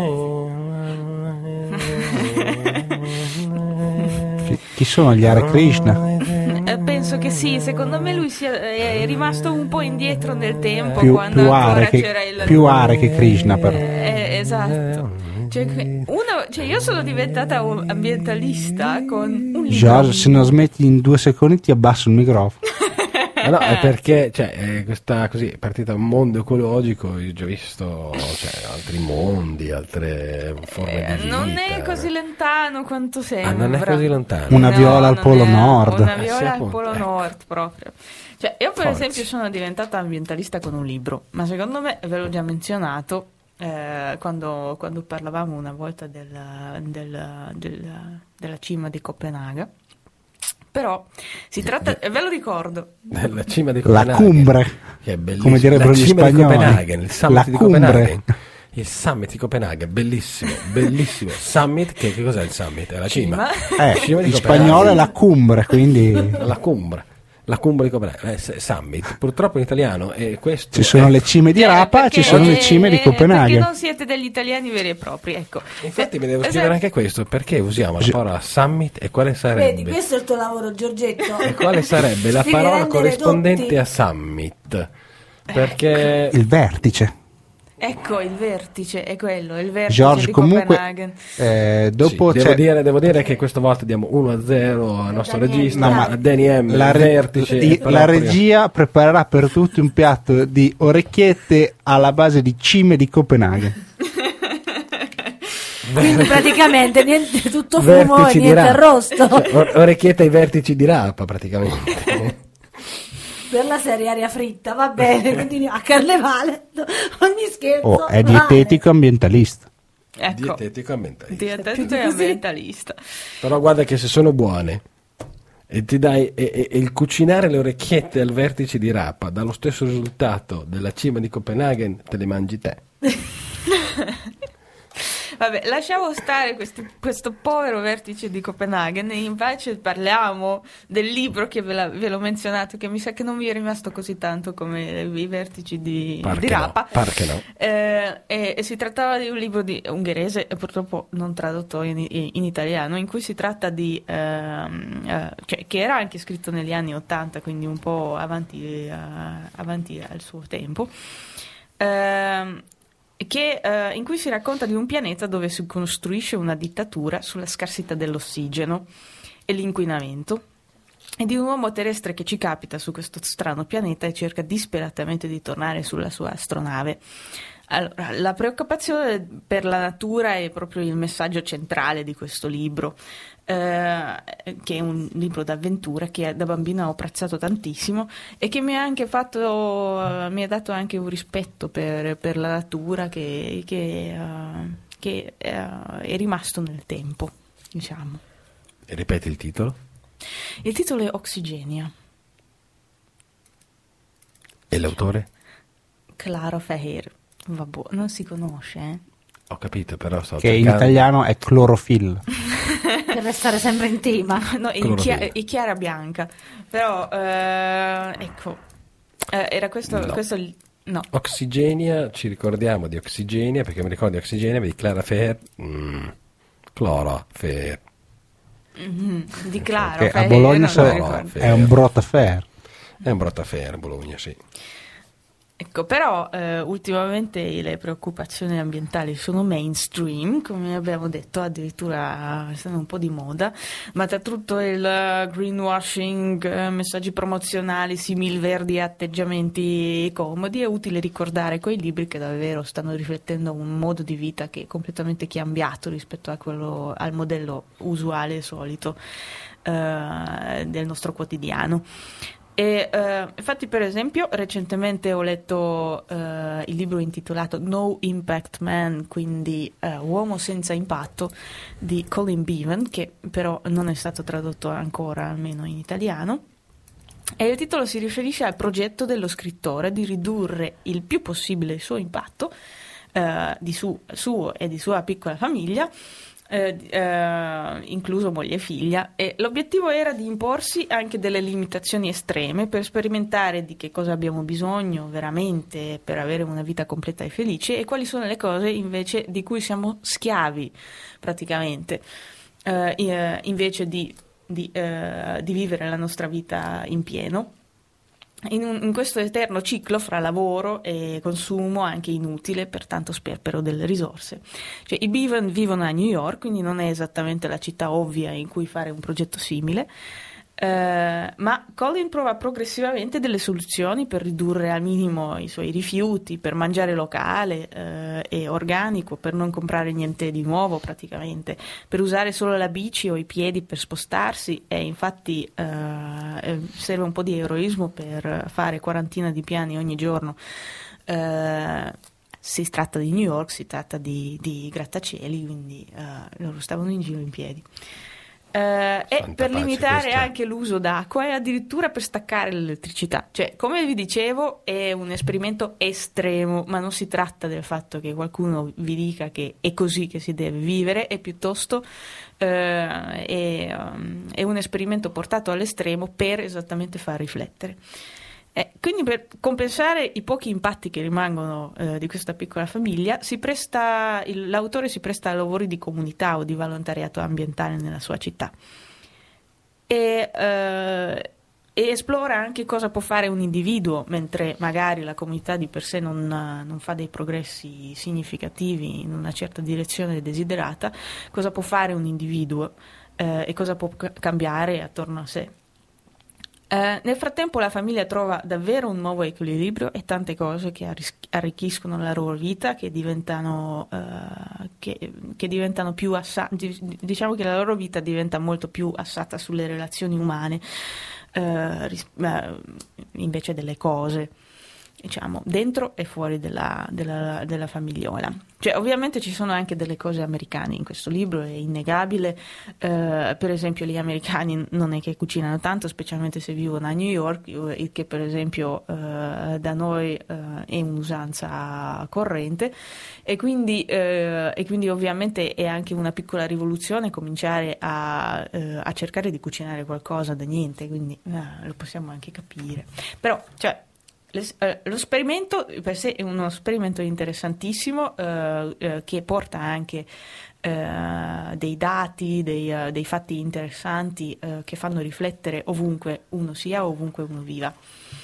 Chi, chi sono gli Hare Krishna?
Eh, penso che sì, secondo me lui sia, è rimasto un po' indietro nel tempo
Più,
quando
più
ancora
Hare che,
c'era il...
più Hare che Krishna, però.
Eh, esatto. Cioè, que- uno, cioè, io sono diventata un ambientalista con un libro.
George, se non smetti in due secondi ti abbasso il microfono.
Ma no, è perché cioè, è questa così è partita un mondo ecologico, io ho già visto cioè, altri mondi, altre forme
Eh,
di vita.
non è così lontano quanto sembra.
Ah, non è così lontano.
Una viola al
non
Polo
è-
Nord.
Una
Eh,
viola
sì,
al
appunto,
Polo
ecco.
Nord proprio. Cioè, io per
Forza.
esempio sono diventata ambientalista con un libro, ma secondo me, ve l'ho già menzionato, eh, quando, quando parlavamo una volta della, della, della, della cima di Copenaghen. Però si tratta, e ve lo ricordo,
Nella cima di
La
Copenaghen.
cumbre,
Che è bellissimo.
come direbbero
La
gli
cima di
spagnoli.
Copenaghen, il summit
La
di
cumbre.
Copenaghen. Il summit di Copenaghen, bellissimo, bellissimo. Summit, che, che cos'è il summit? È la cima.
Eh,
Cima di
in
Copenaghen.
spagnolo è la cumbre, quindi
La cumbre. La cumbre di Copenaghen. Eh, s- summit. Purtroppo in italiano è questo.
ci sono
è-
le cime di
Eh,
Rapa,
perché-
ci sono le
eh,
cime di
eh, Perché
Copenaghen.
non siete degli italiani veri e propri, ecco.
Infatti
Eh,
mi devo
esatto.
scrivere anche questo, perché usiamo la parola summit e quale sarebbe?
Vedi, questo è il tuo lavoro, Giorgetto.
E quale sarebbe la
Devi
parola
rendere
corrispondente
dotti.
a summit? Perché
Il vertice.
Ecco, il vertice è quello, il vertice
George,
di
comunque,
Copenaghen.
eh,
Sì,
dopo
devo,
c'è
dire, devo dire che questa volta diamo uno a zero al nostro
Danny
regista,
No, ma
a Danny M,
la,
il
re-
vertice.
i-
è
la
proprio-
regia preparerà per tutti un piatto di orecchiette alla base di cime di Copenaghen.
Quindi praticamente niente, tutto fumo e
Vertici di
niente
Rapa.
arrosto.
Cioè, or- orecchiette ai vertici di Rapa praticamente.
Per la serie aria fritta, va bene, continuiamo a carnevale. Ogni scherzo.
Oh, è
vale.
dietetico ambientalista.
Ecco,
Dietetico ambientalista.
dietetico e ambientalista.
Però guarda che se sono buone e ti dai e, e- e il cucinare le orecchiette al vertice di Rapa dà lo stesso risultato della cima di Copenaghen, te le mangi te.
Vabbè, lasciamo stare questi- questo povero vertice di Copenaghen e invece parliamo del libro che ve, la- ve l'ho menzionato, che mi sa che non vi è rimasto così tanto come i vertici di,
Par
di
che no,
Rapa.
par che no.
Eh, e, e si trattava di un libro di ungherese, e purtroppo non tradotto in, in italiano, in cui si tratta di ehm, eh, cioè, che era anche scritto negli anni ottanta, quindi un po' avanti, eh, avanti al suo tempo. Ehm, che, eh, in cui si racconta di un pianeta dove si costruisce una dittatura sulla scarsità dell'ossigeno e l'inquinamento, e di un uomo terrestre che ci capita su questo strano pianeta e cerca disperatamente di tornare sulla sua astronave. Allora, la preoccupazione per la natura è proprio il messaggio centrale di questo libro, eh, che è un libro d'avventura che da bambina ho apprezzato tantissimo e che mi ha anche fatto, uh, mi ha dato anche un rispetto per, per la natura che, che, uh, che uh, è rimasto nel tempo, diciamo.
E ripeti il titolo?
Il titolo è Oxygenia.
E l'autore?
Clara Fair. Vabbè, non si conosce, eh?
Ho capito, però sto
Che in
cercando-
italiano è clorofilla.
Per restare sempre in tema.
No, in,
Clorofilla.
chia- in chiara bianca. Però, eh, ecco, eh, era questo,
No.
questo il- no.
Oxigenia, ci ricordiamo di Oxigenia, perché mi ricordo di Oxigenia, di Clara Fair. Mm. Clara Fair.
Mhm, di Clara
Che a
Fair,
Bologna
non
sa-
lo ricordo.
è un brotaffair.
È un brutta Fair, Bologna, sì.
Ecco, però eh, ultimamente le preoccupazioni ambientali sono mainstream, come abbiamo detto, addirittura stanno un po' di moda, ma tra tutto il eh, greenwashing, eh, messaggi promozionali, similverdi, atteggiamenti comodi, è utile ricordare quei libri che davvero stanno riflettendo un modo di vita che è completamente cambiato rispetto a quello, al modello usuale e solito eh, del nostro quotidiano. E, eh, infatti, per esempio, recentemente ho letto eh, il libro intitolato No Impact Man, quindi eh, Uomo senza impatto, di Colin Beavan, che però non è stato tradotto ancora, almeno in italiano. E il titolo si riferisce al progetto dello scrittore di ridurre il più possibile il suo impatto eh, di su, suo e di sua piccola famiglia, Eh, eh, incluso moglie e figlia, e l'obiettivo era di imporsi anche delle limitazioni estreme per sperimentare di che cosa abbiamo bisogno veramente per avere una vita completa e felice e quali sono le cose invece di cui siamo schiavi praticamente, eh, eh, invece di, di, eh, di vivere la nostra vita in pieno. In, un, in questo eterno ciclo fra lavoro e consumo anche inutile, pertanto sperpero delle risorse. Cioè, i Beavan vivono a New York, quindi non è esattamente la città ovvia in cui fare un progetto simile, eh, ma Colin trova progressivamente delle soluzioni per ridurre al minimo i suoi rifiuti, per mangiare locale eh, e organico, per non comprare niente di nuovo praticamente, per usare solo la bici o i piedi per spostarsi, e infatti eh, serve un po' di eroismo per fare quarantina di piani ogni giorno. Eh, si tratta di New York, si tratta di, di grattacieli, quindi eh, loro stavano in giro in piedi. Eh, e per
pace
limitare
questa.
anche l'uso d'acqua e addirittura per staccare l'elettricità. Cioè, come vi dicevo, è un esperimento estremo, ma non si tratta del fatto che qualcuno vi dica che è così che si deve vivere, è piuttosto eh, è, um, è un esperimento portato all'estremo per esattamente far riflettere. Eh, quindi, per compensare i pochi impatti che rimangono eh, di questa piccola famiglia, si presta, il, l'autore si presta a lavori di comunità o di volontariato ambientale nella sua città e, eh, e esplora anche cosa può fare un individuo, mentre magari la comunità di per sé non, non fa dei progressi significativi in una certa direzione desiderata, cosa può fare un individuo eh, e cosa può c- cambiare attorno a sé. Eh, nel frattempo la famiglia trova davvero un nuovo equilibrio e tante cose che arris- arricchiscono la loro vita, che diventano, eh, che, che diventano più assanti, diciamo che la loro vita diventa molto più assata sulle relazioni umane eh, ris- eh, invece delle cose, diciamo, dentro e fuori della, della, della famigliola. Cioè, ovviamente ci sono anche delle cose americane in questo libro, è innegabile. Eh, per esempio, gli americani non è che cucinano tanto, specialmente se vivono a New York, il che per esempio eh, da noi eh, è un'usanza corrente, e quindi, eh, e quindi ovviamente è anche una piccola rivoluzione cominciare a, eh, a cercare di cucinare qualcosa da niente, quindi eh, lo possiamo anche capire. Però, cioè, lo sperimento per sé è uno sperimento interessantissimo eh, eh, che porta anche eh, dei dati, dei, uh, dei fatti interessanti eh, che fanno riflettere ovunque uno sia, ovunque uno viva.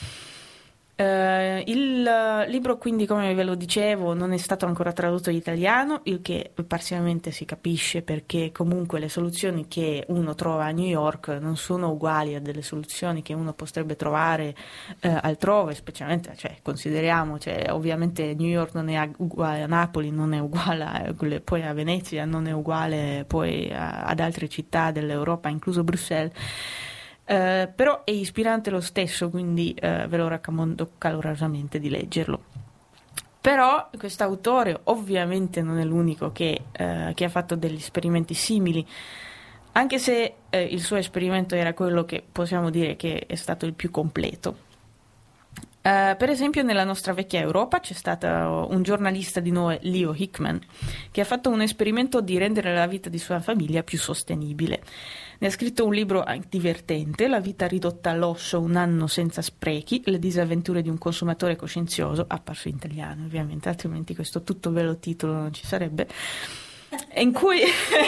Uh, il uh, libro quindi, come ve lo dicevo, non è stato ancora tradotto in italiano, il che parzialmente si capisce perché comunque le soluzioni che uno trova a New York non sono uguali a delle soluzioni che uno potrebbe trovare uh, altrove, specialmente, cioè, consideriamo, cioè, ovviamente New York non è uguale a Napoli, non è uguale a, poi a Venezia, non è uguale poi a, ad altre città dell'Europa, incluso Bruxelles. Uh, però è ispirante lo stesso, quindi uh, ve lo raccomando calorosamente di leggerlo. Però quest'autore ovviamente non è l'unico che, uh, che ha fatto degli esperimenti simili, anche se uh, il suo esperimento era quello che possiamo dire che è stato il più completo. Uh, Uh, per esempio nella nostra vecchia Europa c'è stato un giornalista di nome Leo Hickman che ha fatto un esperimento di rendere la vita di sua famiglia più sostenibile. Ne ha scritto un libro divertente, La vita ridotta all'osso, un anno senza sprechi, le disavventure di un consumatore coscienzioso, apparso in italiano ovviamente, altrimenti questo tutto velo titolo non ci sarebbe, in cui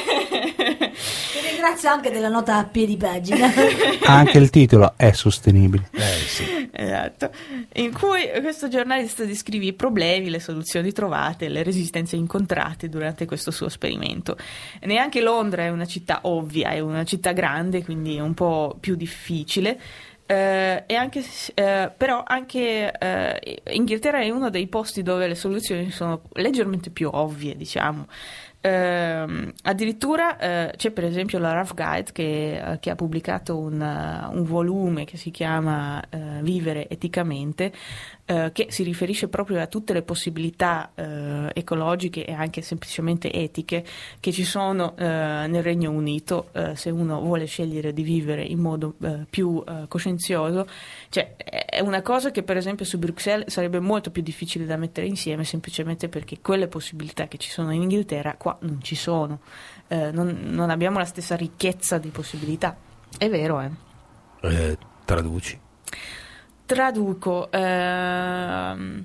Ti ringrazio anche della nota a piedi pagina.
Anche il titolo è sostenibile.
Eh, sì.
Esatto, in cui questo giornalista descrive i problemi, le soluzioni trovate, le resistenze incontrate durante questo suo esperimento. Neanche Londra è una città ovvia, è una città grande, quindi è un po' più difficile. Uh, e anche, uh, però anche uh, Inghilterra è uno dei posti dove le soluzioni sono leggermente più ovvie, diciamo. Uh, addirittura uh, c'è per esempio la Rough Guide che, uh, che ha pubblicato un, uh, un volume che si chiama uh, Vivere eticamente, uh, che si riferisce proprio a tutte le possibilità uh, ecologiche e anche semplicemente etiche che ci sono uh, nel Regno Unito, uh, se uno vuole scegliere di vivere in modo uh, più uh, coscienzioso. Cioè, è una cosa che per esempio su Bruxelles sarebbe molto più difficile da mettere insieme, semplicemente perché quelle possibilità che ci sono in Inghilterra qua non ci sono, eh, non, non abbiamo la stessa ricchezza di possibilità. È vero, eh?
Eh, traduci.
Traduco. Ehm,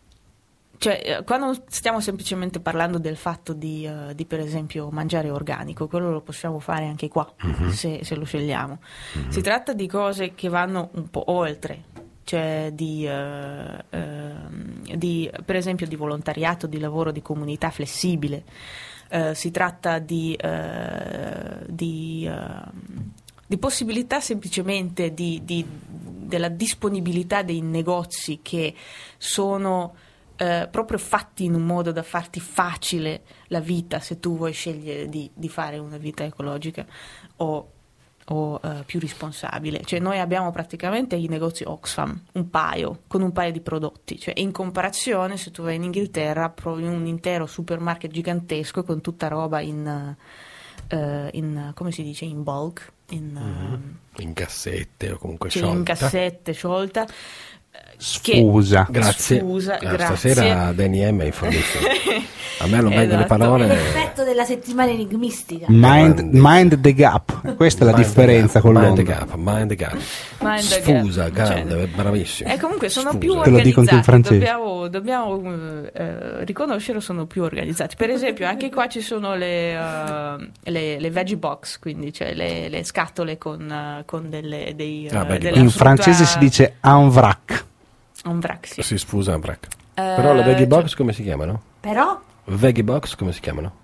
cioè, quando stiamo semplicemente parlando del fatto di, uh, di per esempio mangiare organico, quello lo possiamo fare anche qua, uh-huh. se, se lo scegliamo. Uh-huh. Si tratta di cose che vanno un po' oltre. Cioè di, uh, uh, di, per esempio di volontariato, di lavoro di comunità flessibile, uh, si tratta di, uh, di, uh, di possibilità semplicemente di, di, della disponibilità dei negozi che sono uh, proprio fatti in un modo da farti facile la vita se tu vuoi scegliere di, di fare una vita ecologica o o uh, più responsabile. Cioè noi abbiamo praticamente i negozi Oxfam, un paio, con un paio di prodotti, cioè in comparazione se tu vai in Inghilterra provi un intero supermarket gigantesco con tutta roba in, uh, in come si dice, in bulk, in,
mm-hmm. uh, in cassette o comunque
cioè
sciolta.
in cassette sciolta.
Sfusa.
Che,
Grazie.
Sfusa,
ah,
grazie.
Stasera Danny M è informatissimo. A me non
Esatto.
vengono le parole.
L'effetto della settimana enigmistica.
Mind, mind the gap, questa è la
Mind
differenza
the
con
mind
Londra.
the gap, mind the gap.
Mind the
Sfusa,
gap.
grande,
Cioè,
bravissimo.
E comunque sono
Sfusa.
più
Te lo dico anche in
organizzati,
francese.
dobbiamo, dobbiamo eh, riconoscere, sono più organizzati. Per esempio anche qua ci sono le, uh, le, le veggie box, quindi cioè le, le scatole con, uh, con delle, dei, uh,
Ah, beh,
della
In
frutta-
francese si dice un vrac.
un vrac, sì.
Si sfusa un brack.
Eh,
Però le veggie
cioè-
box come si chiamano?
Però
Veggie box come si chiamano?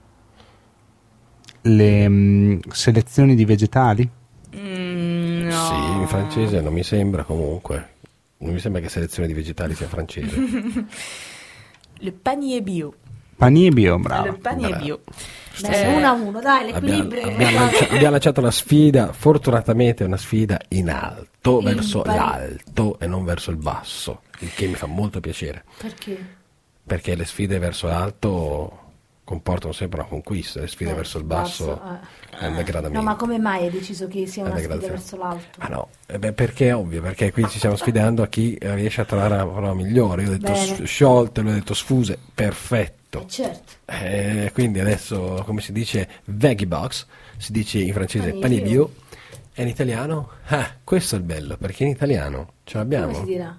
Le mm, selezioni di vegetali?
Mm, no.
Sì, in francese non mi sembra comunque. Non mi sembra che selezione di vegetali sia francese.
Le panier bio.
Panier bio, bravo.
Le panier
bravo.
bio.
beh,
Eh,
uno a uno, dai,
Abbiamo,
l'equilibrio.
abbiamo lancia- abbiamo lanciato la sfida, fortunatamente è una sfida in alto,
In
verso
pari-
l'alto e non verso il basso, il che mi fa molto piacere,
Perché?
perché le sfide verso l'alto comportano sempre una conquista, le sfide
Eh,
verso il basso
eh.
è un degradamento.
No, ma come mai hai deciso che sia una
È
sfida
degradazione.
verso l'alto?
Ah no, eh beh, perché è ovvio, perché qui ci stiamo sfidando a chi eh, riesce a trovare la parola migliore. Io ho detto
Bene.
s- sciolte, lui ho detto sfuse, perfetto.
Eh, certo.
Eh, quindi adesso, come si dice veggie box, si dice in francese
Panier
panier
bio.
bio, e in italiano, ah, questo è il bello, perché in italiano ce
Come
l'abbiamo
si dirà?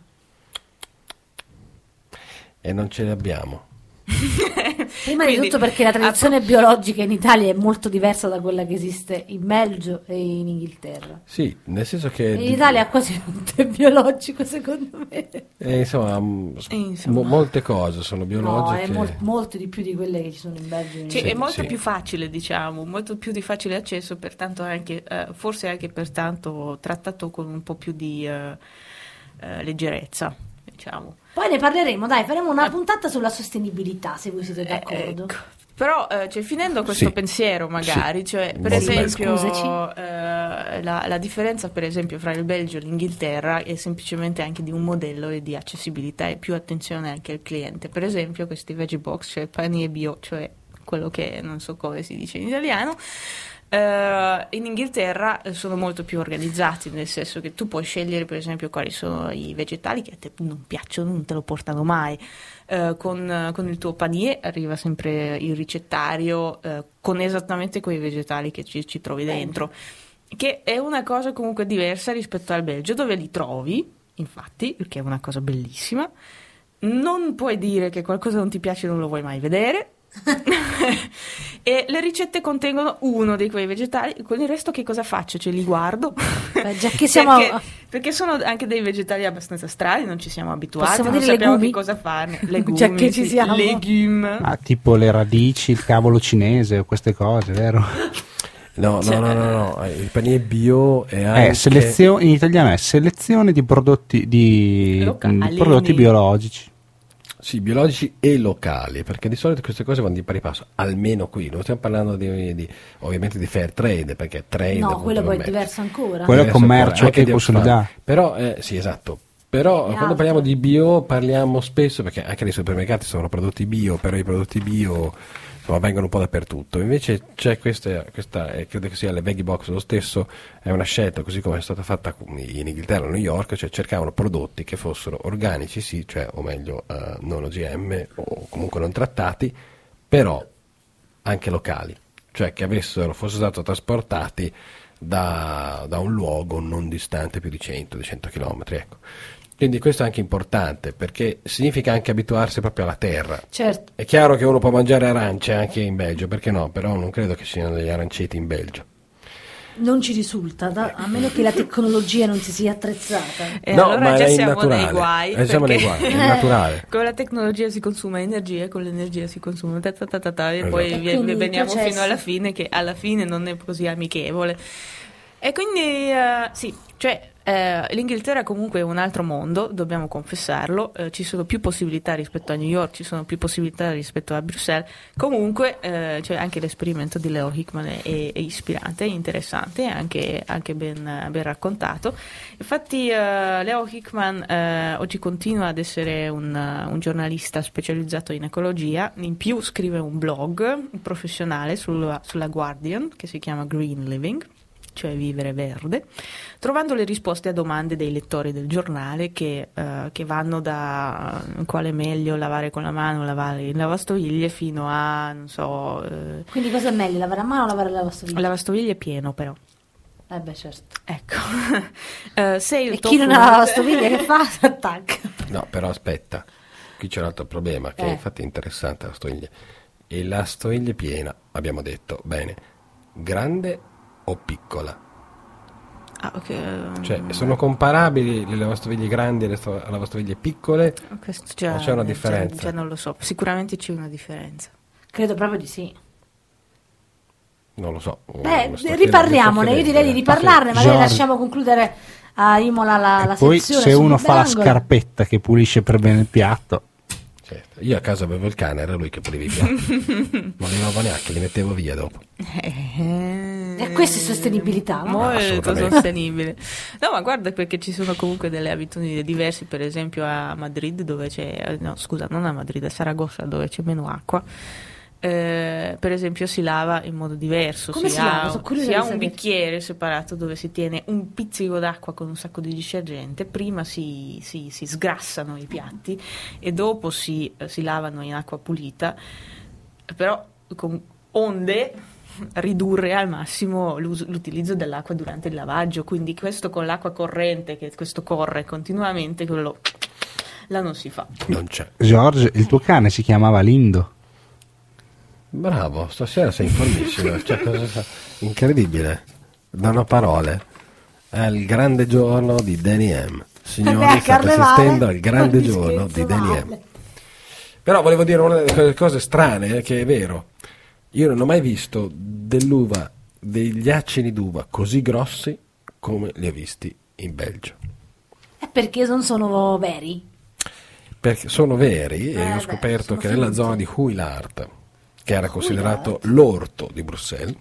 e non ce l'abbiamo.
Prima
Quindi,
di tutto perché la tradizione biologica in Italia è molto diversa da quella che esiste in Belgio e in Inghilterra.
Sì, nel senso che...
In Italia quasi tutto è biologico, secondo me.
eh, insomma, m- s-
Insomma.
mo- molte cose sono
No,
biologiche.
è mol- molto di più di quelle che ci sono in Belgio. e in
Cioè,
Sì,
è molto
sì.
più facile, diciamo, molto più di facile accesso, pertanto anche, eh, forse anche pertanto trattato con un po' più di eh, eh, leggerezza, diciamo.
Poi ne parleremo, dai, faremo una puntata sulla sostenibilità, se voi siete d'accordo.
Ecco. Però, eh, cioè, finendo questo
Sì.
pensiero, magari, cioè, per
Molto
esempio,
Scusaci.
eh, la, la differenza, per esempio, fra il Belgio e l'Inghilterra è semplicemente anche di un modello e di accessibilità e più attenzione anche al cliente. Per esempio, questi veggie box, cioè panier bio, cioè quello che non so come si dice in italiano, Uh, in Inghilterra sono molto più organizzati, nel senso che tu puoi scegliere per esempio quali sono i vegetali che a te non piacciono, non te lo portano mai. Uh, con, con il tuo panier arriva sempre il ricettario uh, con esattamente quei vegetali che ci, ci trovi dentro, che è una cosa comunque diversa rispetto al Belgio, dove li trovi, infatti, perché è una cosa bellissima. Non puoi dire che qualcosa non ti piace e non lo vuoi mai vedere. E le ricette contengono uno di quei vegetali, con il resto che cosa faccio? Ce li guardo.
Beh, già che siamo...
perché, perché sono anche dei vegetali abbastanza strani, non ci siamo abituati,
Possiamo
non
dire
sappiamo
legumi?
che cosa farne. Legumi,
Già che ci siamo.
Legume.
Ah, tipo le radici, il cavolo cinese o queste cose, vero?
No,
Cioè,
no, no, no, no, il panier bio è anche...
Eh, selezio- in italiano è selezione di prodotti, di,
Locali.
di prodotti biologici.
Sì, biologici e locali, perché di solito queste cose vanno di pari passo, almeno qui. Non stiamo parlando di, di ovviamente di fair trade, perché trade...
No,
appunto,
quello poi è
commercio.
diverso ancora.
Quello è
Diverso
commercio
ancora, anche
equo
di
solidale.
affari. Però, eh, sì, esatto. Però
E
quando
altro.
parliamo di bio parliamo spesso, perché anche nei supermercati sono prodotti bio, però i prodotti bio insomma, vengono un po' dappertutto. Invece c'è questa, questa e credo che sia le veggie box lo stesso, è una scelta così come è stata fatta in Inghilterra, a New York, cioè cercavano prodotti che fossero organici, sì, cioè o meglio eh, non O G M o comunque non trattati, però anche locali, cioè che avessero, fossero stati trasportati da, da un luogo non distante più di cento chilometri, ecco. Quindi questo è anche importante, perché significa anche abituarsi proprio alla terra.
Certo.
È chiaro che uno può mangiare arance anche in Belgio, perché no? Però non credo che ci siano degli aranceti in Belgio.
Non ci risulta, da- a meno che la tecnologia non si sia attrezzata.
E
No,
allora
ma
già
è
siamo
naturale.
nei guai,
Eh, siamo
perché
nei guai, è naturale.
con la tecnologia si consuma energia, con l'energia si consuma ta ta ta ta ta, e
Esatto.
poi
E
vi-
quindi il
veniamo
processo.
fino alla fine, che alla fine non è così amichevole. E quindi eh, sì, cioè eh, l'Inghilterra comunque è un altro mondo, dobbiamo confessarlo, eh, ci sono più possibilità rispetto a New York, ci sono più possibilità rispetto a Bruxelles. Comunque eh, cioè anche l'esperimento di Leo Hickman è, è ispirante, è interessante, è anche, anche ben, ben raccontato. Infatti eh, Leo Hickman eh, oggi continua ad essere un, un giornalista specializzato in ecologia, in più scrive un blog professionale sulla, sulla Guardian che si chiama Green Living, cioè vivere verde, trovando le risposte a domande dei lettori del giornale che, eh, che vanno da eh, quale è meglio lavare con la mano, lavare in lavastoviglie, fino a, non so, eh,
Quindi cosa è meglio, lavare a mano o lavare la lavastoviglie?
lavastoviglie pieno però.
Eh beh, certo.
Ecco. Eh, se il
E
tuo
chi non ha la
food-
lavastoviglie che fa? Si attacca.
No, però aspetta, qui c'è un altro problema che
Eh.
infatti è interessante, la stoviglie. E la stoviglie piena, abbiamo detto, bene, grande o piccola?
Ah, ok.
Cioè, sono comparabili le lavastoviglie grandi e le sto- lavastoviglie piccole?
Questo già,
o c'è una
già-
differenza?
già non lo so, sicuramente c'è una differenza.
Credo proprio di sì.
Non lo so.
Beh,
mi sto chiedendo-
riparliamone,
mi
io
sto
direi di
chiedendo.
riparlarne, magari
Giorgio.
lasciamo concludere a Imola la, la
E poi
sezione
se
sul
uno fa la
Bangor.
scarpetta che pulisce per bene il piatto,
Certo. Io a casa avevo il cane, era lui che puliva i piatti. Non li lavavo neanche, li mettevo via dopo.
E questa è sostenibilità, no?
Molto
assolutamente.
sostenibile. No, ma guarda, perché ci sono comunque delle abitudini diverse, per esempio a Madrid dove c'è, no scusa, non a Madrid, a Saragossa dove c'è meno acqua. Eh, per esempio si lava in modo diverso.
Come si lava? Sono
ha,
curiosa
si
di
ha un
sapere.
bicchiere separato dove si tiene un pizzico d'acqua con un sacco di discergente, prima si, si, si sgrassano i piatti e dopo si, eh, si lavano in acqua pulita, però con onde ridurre al massimo l'uso- l'utilizzo dell'acqua durante il lavaggio, quindi questo con l'acqua corrente, che questo corre continuamente, quello là non si fa.
Non c'è.
George, il tuo cane si chiamava Lindo.
Bravo, stasera sei informissimo. Cioè, cosa sa- incredibile. Non ho parole. È il grande giorno di Danny M. Signori,
Vabbè, a
state
Carnevale,
assistendo al grande
non mi
giorno
scherzo
di Danny M.
male.
Però volevo dire una delle cose strane, eh, che è vero. Io non ho mai visto dell'uva, degli acini d'uva così grossi come li ho visti in Belgio.
È perché non sono veri.
Perché sono veri, e
Eh,
ho
beh,
scoperto
sono
che nella
finti.
zona di Huilart, che era considerato l'orto di Bruxelles,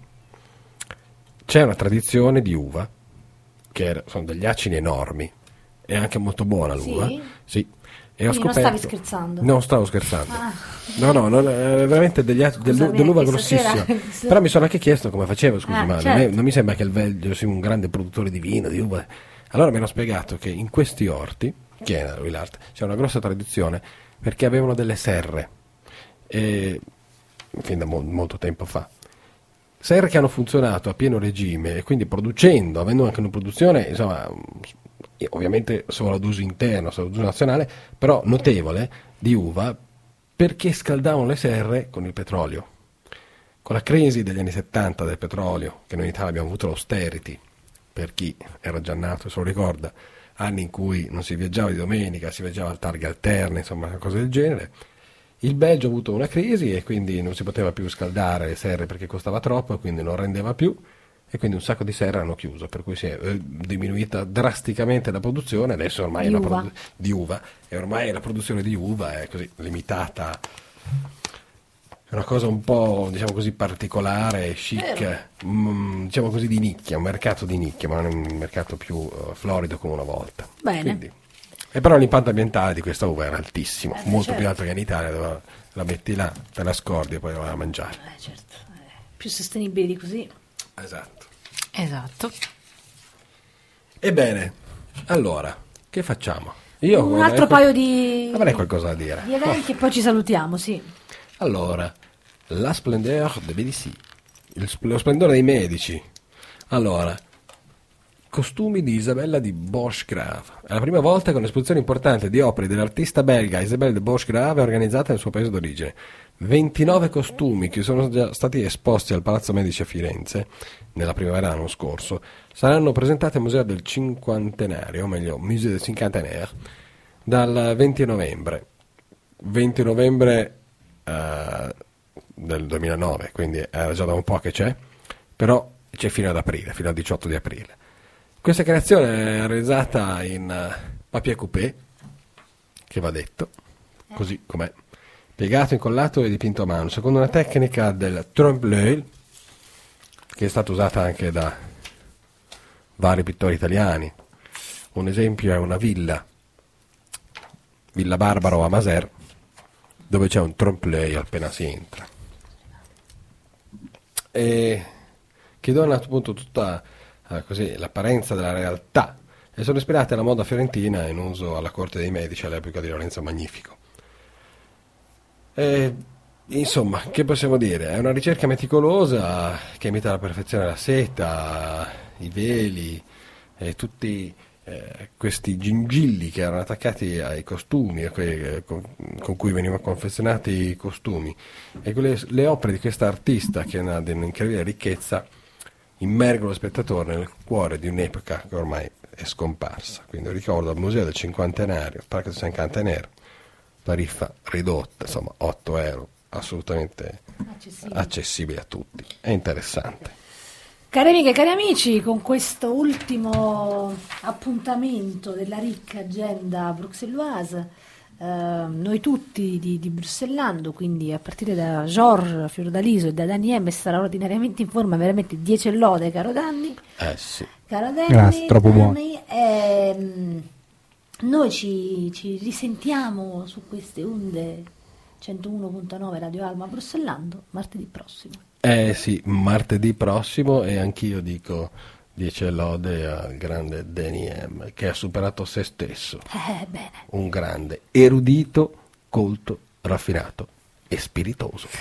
c'è una tradizione di uva, che era- sono degli acini enormi, è anche molto buona l'uva.
Sì?
Sì. E ho
Quindi non
scoperto,
stavi scherzando?
Non stavo scherzando.
Ah.
No, no, non, è veramente degli, del,
Scusami,
dell'uva
anche
grossissima.
stasera-
Però mi sono anche chiesto come facevo, scusi,
Ah,
ma non,
certo.
è- non mi sembra che il Belgio sia un grande produttore di vino, di uva. Allora mi hanno spiegato che in questi orti, che è Willart, c'è una grossa tradizione perché avevano delle serre, e, fin da mo- molto tempo fa. Serre che hanno funzionato a pieno regime e quindi producendo, avendo anche una produzione, insomma, ovviamente solo ad uso interno, solo ad uso nazionale, però notevole, di uva, perché scaldavano le serre con il petrolio. Con la crisi degli anni settanta del petrolio, che noi in Italia abbiamo avuto l'austerity, per chi era già nato e se lo ricorda, anni in cui non si viaggiava di domenica, si viaggiava a targhe alterne, insomma, cose del genere. Il Belgio ha avuto una crisi e quindi non si poteva più scaldare le serre perché costava troppo e quindi non rendeva più, e quindi un sacco di serre hanno chiuso, per cui si è eh, diminuita drasticamente la produzione. Adesso ormai
Di
la
uva.
produ- di uva e ormai la produzione di uva è così limitata. È una cosa un po', diciamo così, particolare, chic, mm, diciamo così, di nicchia, un mercato di nicchia, ma non è un mercato più eh, florido come una volta.
Bene.
Quindi- e però l'impatto ambientale di questa uva era altissimo,
Eh,
molto
certo.
più alto che in Italia, dove la metti là, te la scordi e poi la vai a mangiare.
Eh, certo, eh, più sostenibili di così.
Esatto.
Esatto.
Ebbene, allora, che facciamo? Io
Un
avrei
altro
qual-
paio di,
avrei qualcosa da dire.
di eventi e poi ci salutiamo, sì.
Allora, la splendeur de médici, il sp- lo splendore dei medici. Allora, costumi di Isabella di Boschgrave. È la prima volta che un'esposizione importante di opere dell'artista belga Isabelle de Boschgrave è organizzata nel suo paese d'origine. ventinove costumi che sono già stati esposti al Palazzo Medici a Firenze nella primavera dell'anno scorso saranno presentati al Museo del Cinquantenario, o meglio, Musée del Cinquantenaire, dal venti novembre. venti novembre eh, del duemilanove, quindi era già da un po' che c'è, però c'è fino ad aprile, fino al diciotto di aprile. Questa creazione è realizzata in eh, papier coupé, che va detto, così com'è, piegato, incollato e dipinto a mano, secondo una tecnica del trompe-l'œil, che è stata usata anche da vari pittori italiani. Un esempio è una villa, Villa Barbaro a Maser, dove c'è un trompe-l'œil appena si entra, e che dona appunto tutta eh, così, l'apparenza della realtà, e sono ispirate alla moda fiorentina in uso alla corte dei Medici all'epoca di Lorenzo Magnifico. E, insomma, che possiamo dire? È una ricerca meticolosa che imita alla perfezione la seta, i veli e tutti eh, questi gingilli che erano attaccati ai costumi, a quei, eh, con, con cui venivano confezionati i costumi, e quelle, le opere di questa artista, che è una, di un'incredibile ricchezza, immergono lo spettatore nel cuore di un'epoca che ormai è scomparsa. Quindi ricordo al Museo del Cinquantenario, Parco del Cinquantenaire, tariffa ridotta, insomma otto euro, assolutamente
Accessibile.
accessibile a tutti. È interessante.
Cari amiche e cari amici, con questo ultimo appuntamento della ricca agenda bruxelloise, eh, noi tutti di, di Bruxellando, quindi a partire da Georges Fiordaliso e da Dani M, straordinariamente in forma, veramente dieci lode, caro Danni.
Eh sì.
Caro Danny,
Grazie, troppo buono.
Danny, ehm, noi ci, ci risentiamo su queste onde centouno virgola nove Radio Alma Bruxellando martedì prossimo.
Eh sì, martedì prossimo, e anch'io dico dieci lode al grande Danny M, che ha superato se stesso.
Eh, bene.
Un grande erudito, colto, raffinato e spiritoso.